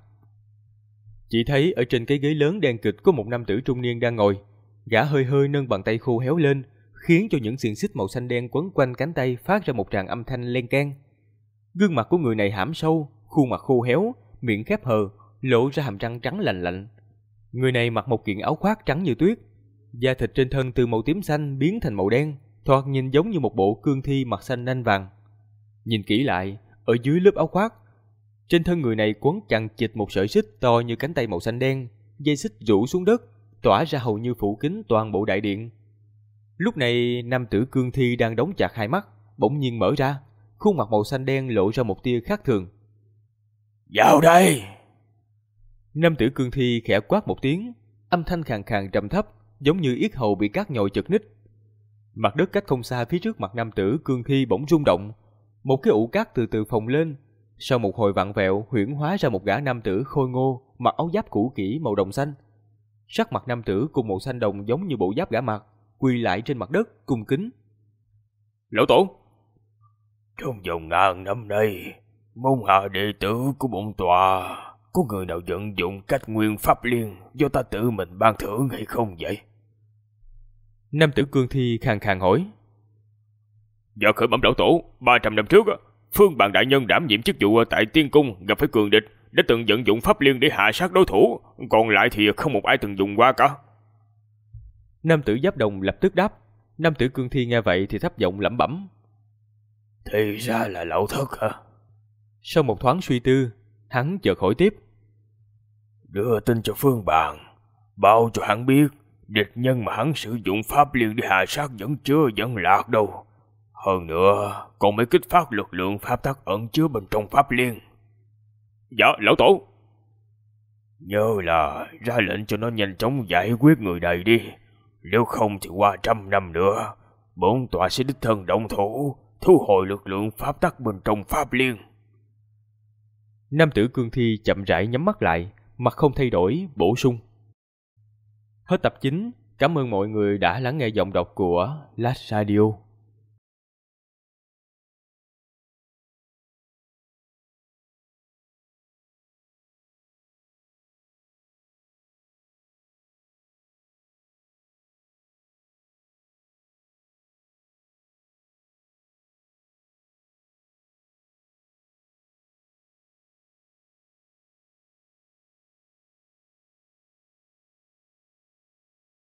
Chỉ thấy ở trên cái ghế lớn đen kịch có một nam tử trung niên đang ngồi, gã hơi hơi nâng bàn tay khô héo lên, khiến cho những xiềng xích màu xanh đen quấn quanh cánh tay phát ra một tràng âm thanh len keng. Gương mặt của người này hãm sâu, khuôn mặt khô héo, miệng khép hờ, lộ ra hàm răng trắng lành lạnh. Người này mặc một kiện áo khoác trắng như tuyết, da thịt trên thân từ màu tím xanh biến thành màu đen, thoạt nhìn giống như một bộ cương thi mặt xanh nanh vàng. Nhìn kỹ lại, ở dưới lớp áo khoác, trên thân người này quấn chằng chịt một sợi xích to như cánh tay màu xanh đen, dây xích rũ xuống đất, tỏa ra hầu như phủ kín toàn bộ đại điện. Lúc này, nam tử cương thi đang đóng chặt hai mắt, bỗng nhiên mở ra, khuôn mặt màu xanh đen lộ ra một tia khác thường. Vào đây! Nam tử cương thi khẽ quát một tiếng, âm thanh khàn khàn trầm thấp, giống như yết hầu bị cát nhồi chật ních. Mặt đất cách không xa phía trước mặt nam tử cương thi bỗng rung động, một cái ụ cát từ từ phồng lên. Sau một hồi vặn vẹo, huyễn hóa ra một gã nam tử khôi ngô, mặc áo giáp cũ kỹ màu đồng xanh. Sắc mặt nam tử cùng màu xanh đồng giống như bộ giáp gã mặc, quỳ lại trên mặt đất cung kính. Lão tổ! Trong vòng ngàn năm nay, môn hạ đệ tử của bổn tọa có người nào vận dụng cách nguyên pháp liên do ta tự mình ban thưởng hay không vậy? Nam tử cương thi khàn khàn hỏi. Dạ khởi bẩm lão tổ, 300 năm trước, Phương Bàn đại nhân đảm nhiệm chức vụ tại Tiên Cung gặp phải cường địch, đã từng vận dụng pháp liên để hạ sát đối thủ, còn lại thì không một ai từng dùng qua cả. Nam tử giáp đồng lập tức đáp. Nam tử cương thi nghe vậy thì thấp giọng lẩm bẩm. Thì ra là lão thất hả? Sau một thoáng suy tư, hắn chợt hỏi tiếp. Đưa tin cho Phương Bàn, báo cho hắn biết địch nhân mà hắn sử dụng pháp liên để hạ sát vẫn chưa dẫn lạc đâu. Hơn nữa, còn mới kích phát lực lượng pháp tắc ẩn chứa bên trong pháp liên. Dạ, lão tổ. Nhớ là ra lệnh cho nó nhanh chóng giải quyết người này đi. Nếu không thì qua 100 năm nữa, bổn tọa sẽ đích thân động thủ, thu hồi lực lượng pháp tắc bên trong pháp liên. Nam tử cương thi chậm rãi nhắm mắt lại, mặt không thay đổi, bổ sung. Hết tập 9. Cảm ơn mọi người đã lắng nghe giọng đọc của Last Radio.